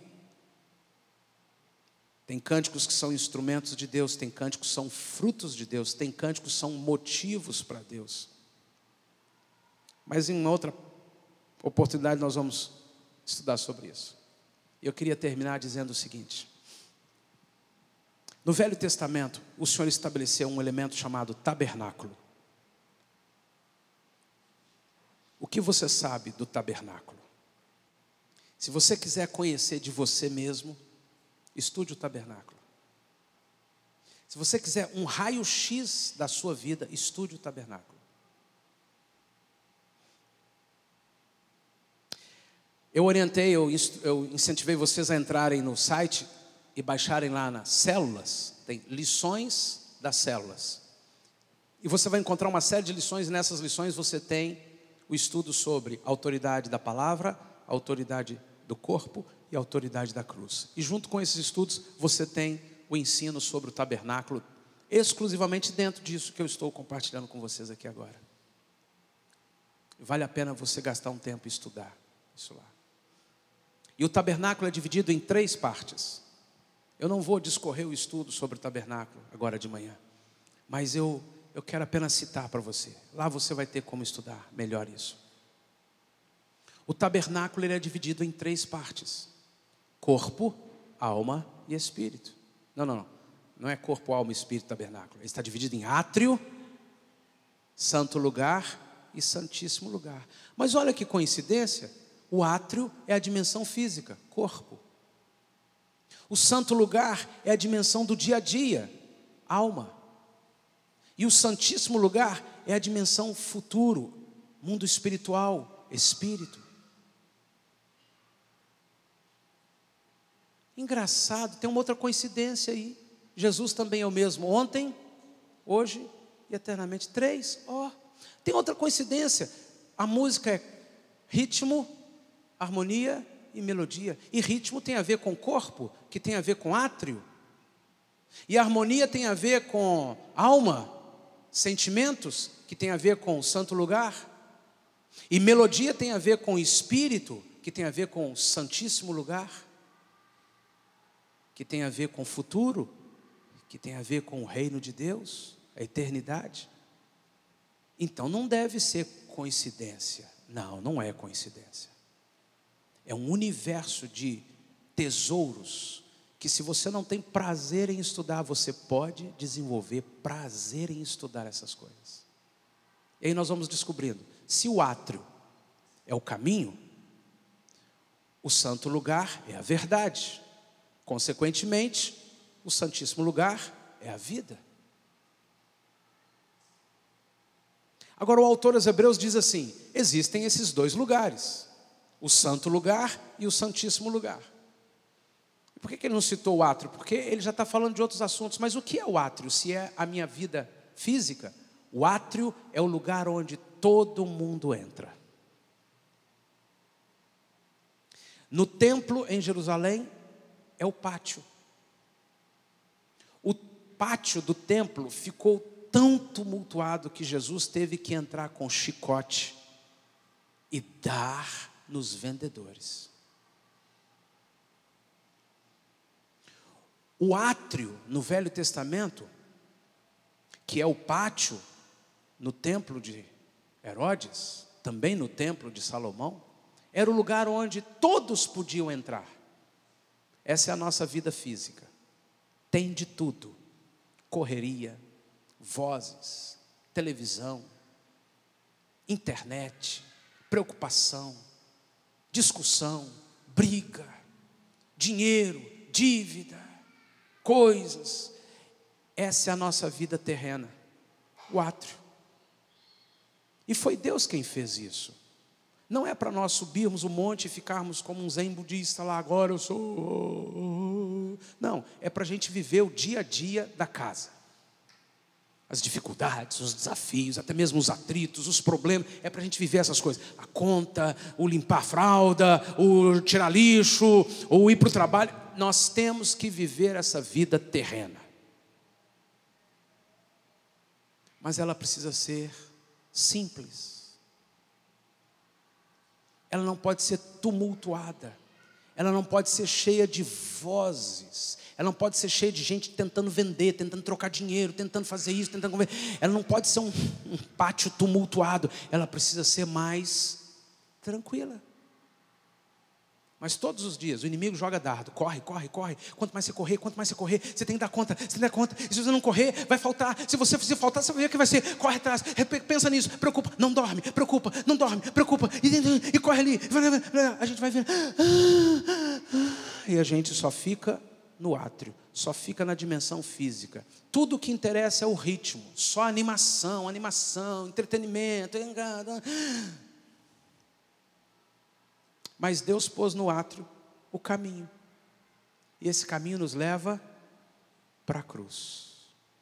Tem cânticos que são instrumentos de Deus, tem cânticos que são frutos de Deus, tem cânticos que são motivos para Deus. Mas em uma outra oportunidade nós vamos estudar sobre isso. Eu queria terminar dizendo o seguinte: no Velho Testamento, o Senhor estabeleceu um elemento chamado tabernáculo. O que você sabe do tabernáculo? Se você quiser conhecer de você mesmo, estude o tabernáculo. Se você quiser um raio-x da sua vida, estude o tabernáculo. Eu orientei, eu, eu incentivei vocês a entrarem no site e baixarem lá nas células. Tem lições das células. E você vai encontrar uma série de lições, e nessas lições você tem o estudo sobre a autoridade da palavra, a autoridade do corpo e a autoridade da cruz. E junto com esses estudos, você tem o ensino sobre o tabernáculo, exclusivamente dentro disso que eu estou compartilhando com vocês aqui agora. Vale a pena você gastar um tempo e estudar isso lá. E o tabernáculo é dividido em três partes. Eu não vou discorrer o estudo sobre o tabernáculo agora de manhã, mas eu, eu quero apenas citar para você. Lá você vai ter como estudar melhor isso. O tabernáculo ele é dividido em três partes: corpo, alma e espírito. Não, não, não. Não é corpo, alma, espírito, tabernáculo. Ele está dividido em átrio, santo lugar e santíssimo lugar. Mas olha que coincidência, o átrio é a dimensão física, corpo. O santo lugar é a dimensão do dia a dia, alma. E o santíssimo lugar é a dimensão futuro, mundo espiritual, espírito. Engraçado, tem uma outra coincidência aí. Jesus também é o mesmo ontem, hoje e eternamente. Três, ó. Oh. Tem outra coincidência. A música é ritmo, harmonia e melodia. E ritmo tem a ver com corpo, que tem a ver com átrio. E harmonia tem a ver com alma, sentimentos, que tem a ver com o santo lugar. E melodia tem a ver com espírito, que tem a ver com o santíssimo lugar. Que tem a ver com o futuro, que tem a ver com o reino de Deus, a eternidade. Então não deve ser coincidência. Não, não é coincidência. É um universo de tesouros que, se você não tem prazer em estudar, você pode desenvolver prazer em estudar essas coisas. E aí nós vamos descobrindo, se o átrio é o caminho, o santo lugar é a verdade. Consequentemente, o santíssimo lugar é a vida. Agora o autor aos Hebreus diz assim: existem esses dois lugares, o santo lugar e o santíssimo lugar. E por que ele não citou o átrio? Porque ele já está falando de outros assuntos. Mas o que é o átrio? Se é a minha vida física, o átrio é o lugar onde todo mundo entra. No templo em Jerusalém é o pátio. O pátio do templo ficou tão tumultuado que Jesus teve que entrar com chicote e dar nos vendedores. O átrio no Velho Testamento, que é o pátio no templo de Herodes, também no templo de Salomão, era o lugar onde todos podiam entrar. Essa é a nossa vida física. Tem de tudo: correria, vozes, televisão, internet, preocupação, discussão, briga, dinheiro, dívida, coisas. Essa é a nossa vida terrena, o átrio. E foi Deus quem fez isso. Não é para nós subirmos o monte e ficarmos como um zen budista lá, agora eu sou... Não, é para a gente viver o dia a dia da casa. As dificuldades, os desafios, até mesmo os atritos, os problemas. É para a gente viver essas coisas. A conta, o limpar a fralda, o tirar lixo, ou ir para o trabalho. Nós temos que viver essa vida terrena. Mas ela precisa ser simples. Ela não pode ser tumultuada. Ela não pode ser cheia de vozes. Ela não pode ser cheia de gente tentando vender, tentando trocar dinheiro, tentando fazer isso, tentando comer. Ela não pode ser um, um pátio tumultuado. Ela precisa ser mais tranquila. Mas todos os dias o inimigo joga dardo. Corre, corre, corre. Quanto mais você correr, quanto mais você correr, você tem que dar conta, você tem que dar conta. E se você não correr, vai faltar. Se você se faltar, você vai ver o que vai ser. Corre atrás, pensa nisso, preocupa, não dorme, preocupa, não dorme, preocupa. E, e corre ali. A gente vai ver. E a gente só fica no átrio, só fica na dimensão física. Tudo o que interessa é o ritmo. Só animação, animação, entretenimento. Mas Deus pôs no átrio o caminho. E esse caminho nos leva para a cruz.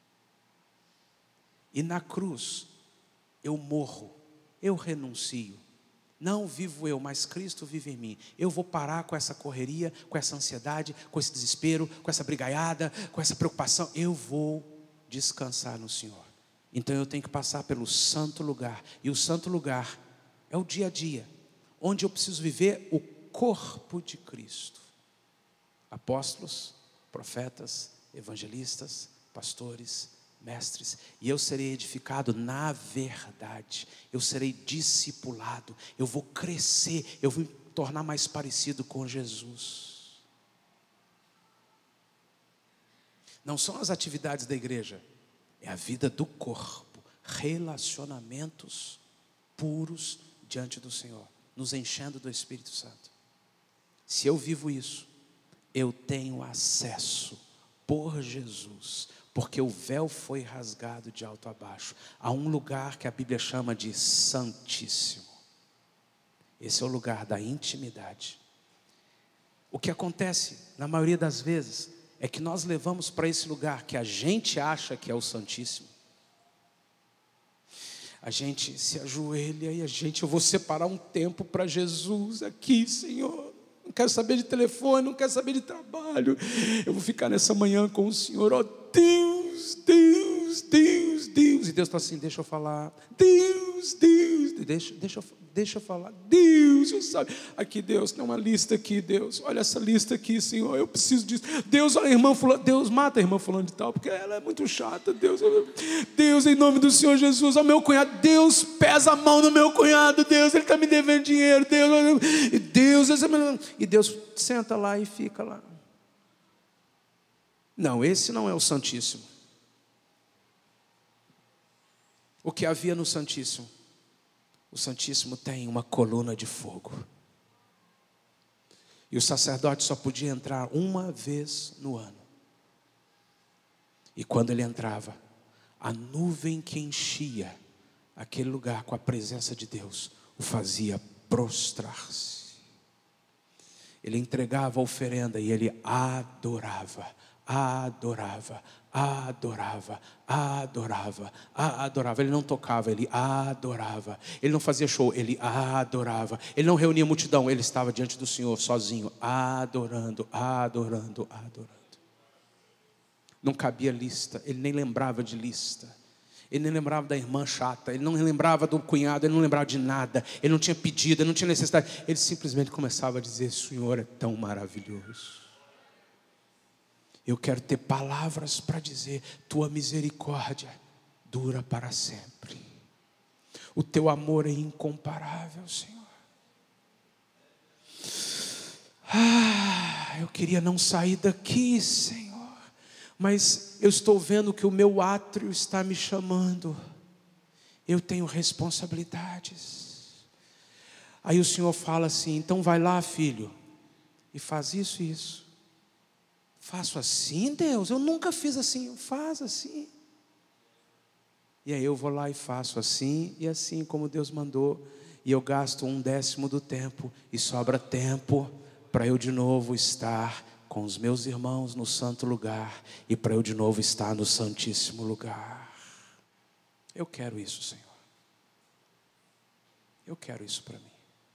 E na cruz eu morro, eu renuncio. Não vivo eu, mas Cristo vive em mim. Eu vou parar com essa correria, com essa ansiedade, com esse desespero, com essa brigaiada, com essa preocupação. Eu vou descansar no Senhor. Então eu tenho que passar pelo santo lugar. E o santo lugar é o dia a dia, onde eu preciso viver o corpo de Cristo. Apóstolos, profetas, evangelistas, pastores, mestres, e eu serei edificado na verdade, eu serei discipulado, eu vou crescer, eu vou me tornar mais parecido com Jesus. Não são as atividades da igreja, é a vida do corpo, relacionamentos puros diante do Senhor, nos enchendo do Espírito Santo. Se eu vivo isso, eu tenho acesso por Jesus, porque o véu foi rasgado de alto a baixo, a um lugar que a Bíblia chama de Santíssimo. Esse é o lugar da intimidade. O que acontece, na maioria das vezes, é que nós levamos para esse lugar que a gente acha que é o Santíssimo. A gente se ajoelha e a gente, eu vou separar um tempo para Jesus aqui, Senhor. Não quero saber de telefone, não quero saber de trabalho. Eu vou ficar nessa manhã com o Senhor. Ó Deus, Deus, Deus, Deus. E Deus está assim, deixa eu falar. Deus, Deus, deixa, deixa, deixa eu falar. Deus, eu sabe. Aqui, Deus, tem uma lista aqui, Deus. Olha essa lista aqui, Senhor. Eu preciso disso. Deus, olha a irmã fulano. Deus, mata a irmã fulano de tal, porque ela é muito chata. Deus, Deus, em nome do Senhor Jesus. Ó meu cunhado, Deus, pesa a mão no meu cunhado. Deus, ele está me devendo dinheiro. Deus, e Deus, e Deus senta lá e fica lá. Não, esse não é o Santíssimo. O que havia no Santíssimo? O Santíssimo tem uma coluna de fogo. E o sacerdote só podia entrar uma vez no ano. E quando ele entrava, a nuvem que enchia aquele lugar com a presença de Deus o fazia prostrar-se. Ele entregava a oferenda e ele adorava, adorava, adorava, adorava, adorava. Ele não tocava, ele adorava. Ele não fazia show, ele adorava. Ele não reunia multidão, ele estava diante do Senhor sozinho, adorando, adorando, adorando. Não cabia lista, ele nem lembrava de lista. Ele nem lembrava da irmã chata, ele não lembrava do cunhado, ele não lembrava de nada. Ele não tinha pedido, ele não tinha necessidade. Ele simplesmente começava a dizer: Senhor é tão maravilhoso. Eu quero ter palavras para dizer: tua misericórdia dura para sempre. O teu amor é incomparável, Senhor. Ah, eu queria não sair daqui, Senhor. Mas eu estou vendo que o meu átrio está me chamando. Eu tenho responsabilidades. Aí o Senhor fala assim: então vai lá, filho, e faz isso e isso. Faço assim, Deus? Eu nunca fiz assim. Faz assim. E aí eu vou lá e faço assim e assim como Deus mandou. E eu gasto um décimo do tempo. E sobra tempo para eu de novo estar com os meus irmãos no santo lugar, e para eu de novo estar no santíssimo lugar. Eu quero isso, Senhor. Eu quero isso para mim.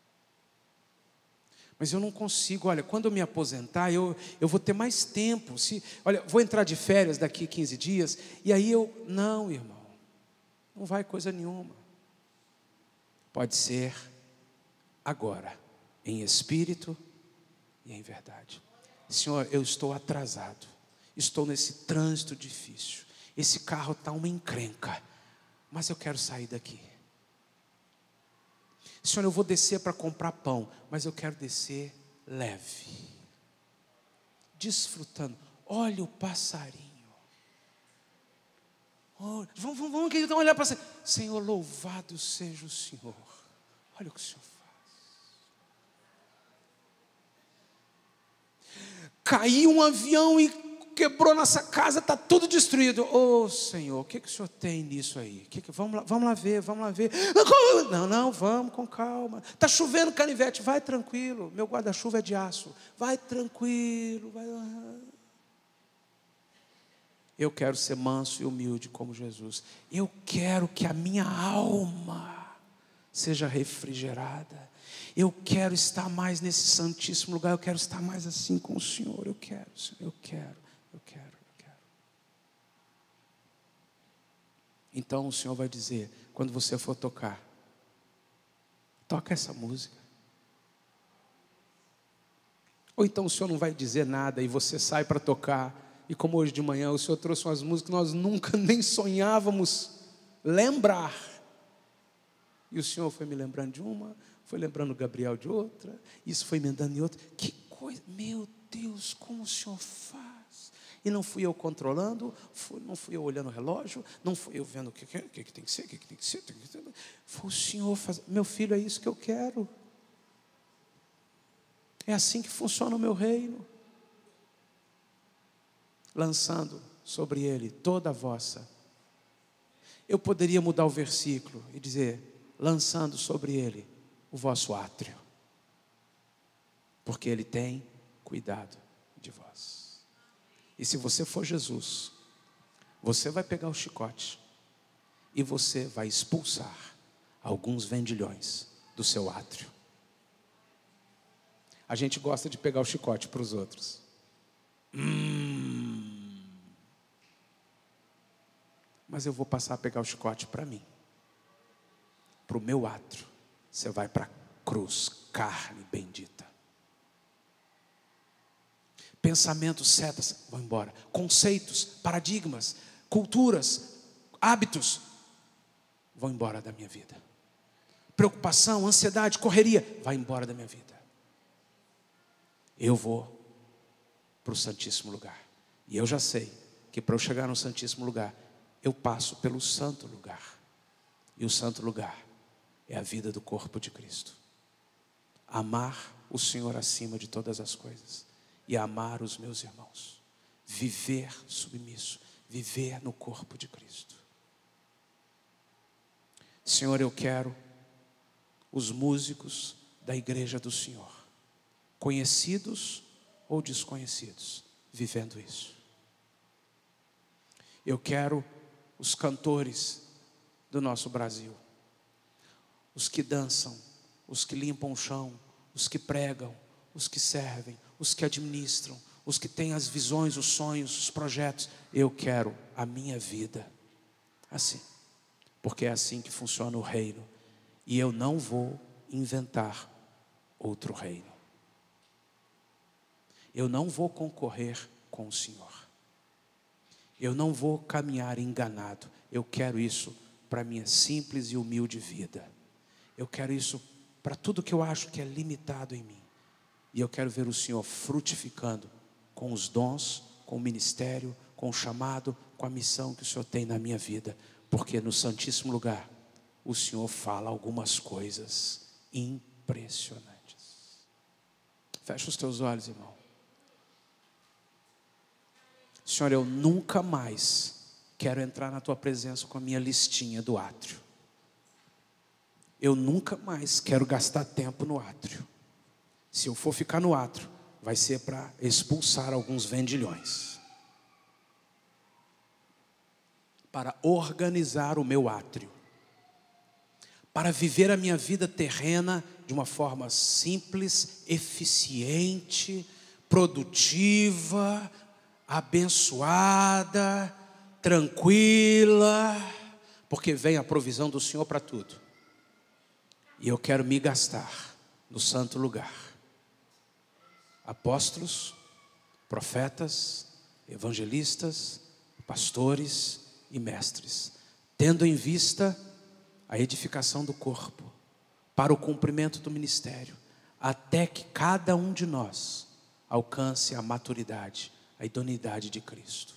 Mas eu não consigo. Olha, quando eu me aposentar, eu, eu vou ter mais tempo. Se, olha, vou entrar de férias daqui a quinze dias, e aí eu, não, irmão, não vai coisa nenhuma. Pode ser agora, em espírito e em verdade. Senhor, eu estou atrasado, estou nesse trânsito difícil, esse carro está uma encrenca, mas eu quero sair daqui. Senhor, eu vou descer para comprar pão, mas eu quero descer leve, desfrutando. Olha o passarinho. Olha, vamos, vamos, vamos então olhar para você. Senhor, louvado seja o Senhor. Olha o que o Senhor faz. Caiu um avião e quebrou nossa casa, está tudo destruído. Ô oh, Senhor, o que, que o Senhor tem nisso aí? Que que, vamos, lá, vamos lá ver, vamos lá ver. Não, não, vamos com calma. Está chovendo canivete, vai tranquilo. Meu guarda-chuva é de aço. Vai tranquilo, vai lá. Eu quero ser manso e humilde como Jesus. Eu quero que a minha alma seja refrigerada. Eu quero estar mais nesse santíssimo lugar. Eu quero estar mais assim com o Senhor. Eu quero, Senhor. Eu quero, eu quero, eu quero. Então o Senhor vai dizer, quando você for tocar, toca essa música. Ou então o Senhor não vai dizer nada e você sai para tocar. E como hoje de manhã o Senhor trouxe umas músicas que nós nunca nem sonhávamos lembrar. E o Senhor foi me lembrando de uma, foi lembrando o Gabriel de outra, isso foi emendando em outra. Que coisa, meu Deus, como o Senhor faz. E não fui eu controlando, fui, não fui eu olhando o relógio, não fui eu vendo o que, que, que, que tem que ser, o que, que tem que ser. Tem que ser. Foi o Senhor fazendo. Meu filho, é isso que eu quero. É assim que funciona o meu reino. Lançando sobre ele toda a vossa. Eu poderia mudar o versículo e dizer, lançando sobre ele o vosso átrio. Porque ele tem cuidado de vós. E se você for Jesus, você vai pegar o chicote e você vai expulsar alguns vendilhões do seu átrio. A gente gosta de pegar o chicote para os outros. Hum. Mas eu vou passar a pegar o chicote para mim. Para o meu átrio. Você vai para a cruz, carne bendita. Pensamentos, setas, vão embora. Conceitos, paradigmas, culturas, hábitos, vão embora da minha vida. Preocupação, ansiedade, correria, vai embora da minha vida. Eu vou para o Santíssimo Lugar. E eu já sei que para eu chegar no Santíssimo Lugar, eu passo pelo Santo Lugar. E o Santo Lugar é a vida do corpo de Cristo. Amar o Senhor acima de todas as coisas. E amar os meus irmãos. Viver submisso. Viver no corpo de Cristo. Senhor, eu quero os músicos da igreja do Senhor. Conhecidos ou desconhecidos. Vivendo isso. Eu quero os cantores do nosso Brasil. Os que dançam. Os que limpam o chão. Os que pregam. Os que servem. Os que administram, os que têm as visões, os sonhos, os projetos. Eu quero a minha vida assim, porque é assim que funciona o reino. E eu não vou inventar outro reino. Eu não vou concorrer com o Senhor. Eu não vou caminhar enganado. Eu quero isso para a minha simples e humilde vida. Eu quero isso para tudo que eu acho que é limitado em mim. E eu quero ver o Senhor frutificando com os dons, com o ministério, com o chamado, com a missão que o Senhor tem na minha vida. Porque no Santíssimo Lugar, o Senhor fala algumas coisas impressionantes. Fecha os teus olhos, irmão. Senhor, eu nunca mais quero entrar na tua presença com a minha listinha do átrio. Eu nunca mais quero gastar tempo no átrio. Se eu for ficar no átrio, vai ser para expulsar alguns vendilhões. Para organizar o meu átrio. Para viver a minha vida terrena de uma forma simples, eficiente, produtiva, abençoada, tranquila. Porque vem a provisão do Senhor para tudo. E eu quero me gastar no santo lugar. Apóstolos, profetas, evangelistas, pastores e mestres, tendo em vista a edificação do corpo, para o cumprimento do ministério, até que cada um de nós alcance a maturidade, a idoneidade de Cristo.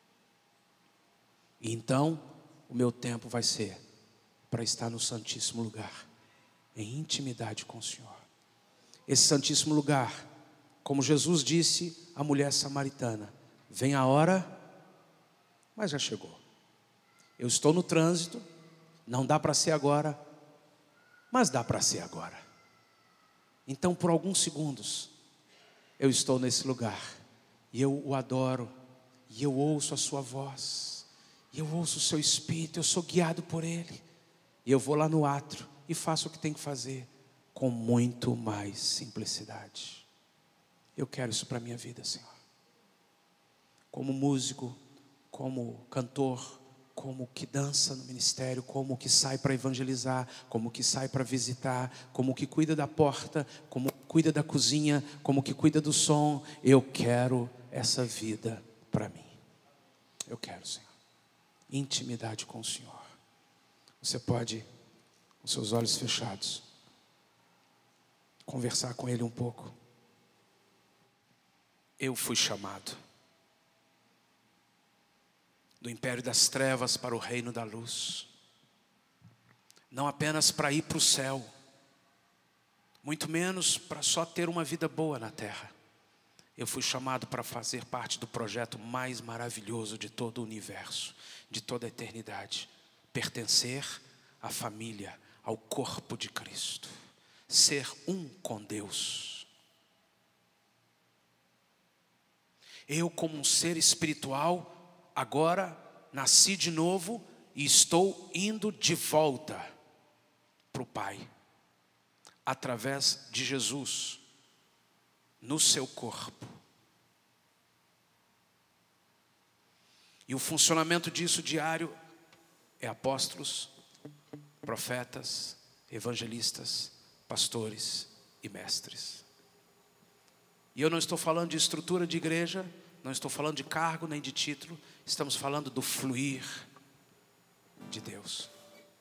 E então, o meu tempo vai ser para estar no Santíssimo Lugar, em intimidade com o Senhor. Esse Santíssimo Lugar, como Jesus disse à mulher samaritana, vem a hora, mas já chegou. Eu estou no trânsito, não dá para ser agora, mas dá para ser agora. Então, por alguns segundos, eu estou nesse lugar, e eu o adoro, e eu ouço a sua voz, e eu ouço o seu Espírito, eu sou guiado por Ele, e eu vou lá no átrio, e faço o que tenho que fazer, com muito mais simplicidade. Eu quero isso para a minha vida, Senhor. Como músico, como cantor, como que dança no ministério, como que sai para evangelizar, como que sai para visitar, como que cuida da porta, como cuida da cozinha, como que cuida do som. Eu quero essa vida para mim. Eu quero, Senhor, intimidade com o Senhor. Você pode, com seus olhos fechados, conversar com Ele um pouco. Eu fui chamado do império das trevas para o reino da luz. Não apenas para ir para o céu, muito menos para só ter uma vida boa na terra. Eu fui chamado para fazer parte do projeto mais maravilhoso de todo o universo, de toda a eternidade. Pertencer à família, ao corpo de Cristo. Ser um com Deus. Eu, como um ser espiritual, agora nasci de novo e estou indo de volta para o Pai. Através de Jesus, no seu corpo. E o funcionamento disso diário é apóstolos, profetas, evangelistas, pastores e mestres. E eu não estou falando de estrutura de igreja, não estou falando de cargo nem de título, estamos falando do fluir de Deus.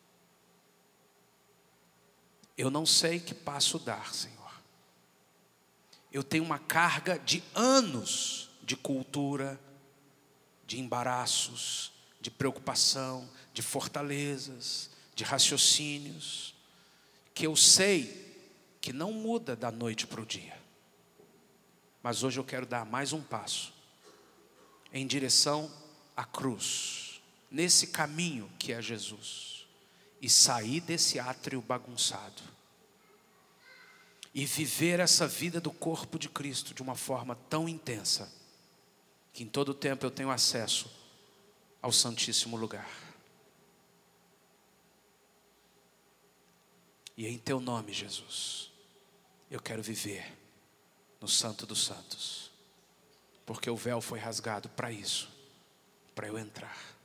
Eu não sei que passo dar, Senhor. Eu tenho uma carga de anos de cultura, de embaraços, de preocupação, de fortalezas, de raciocínios, que eu sei que não muda da noite para o dia. Mas hoje eu quero dar mais um passo em direção à cruz, nesse caminho que é Jesus, e sair desse átrio bagunçado e viver essa vida do corpo de Cristo de uma forma tão intensa que em todo tempo eu tenho acesso ao Santíssimo Lugar. E em teu nome, Jesus, eu quero viver no Santo dos Santos, porque o véu foi rasgado para isso, para eu entrar.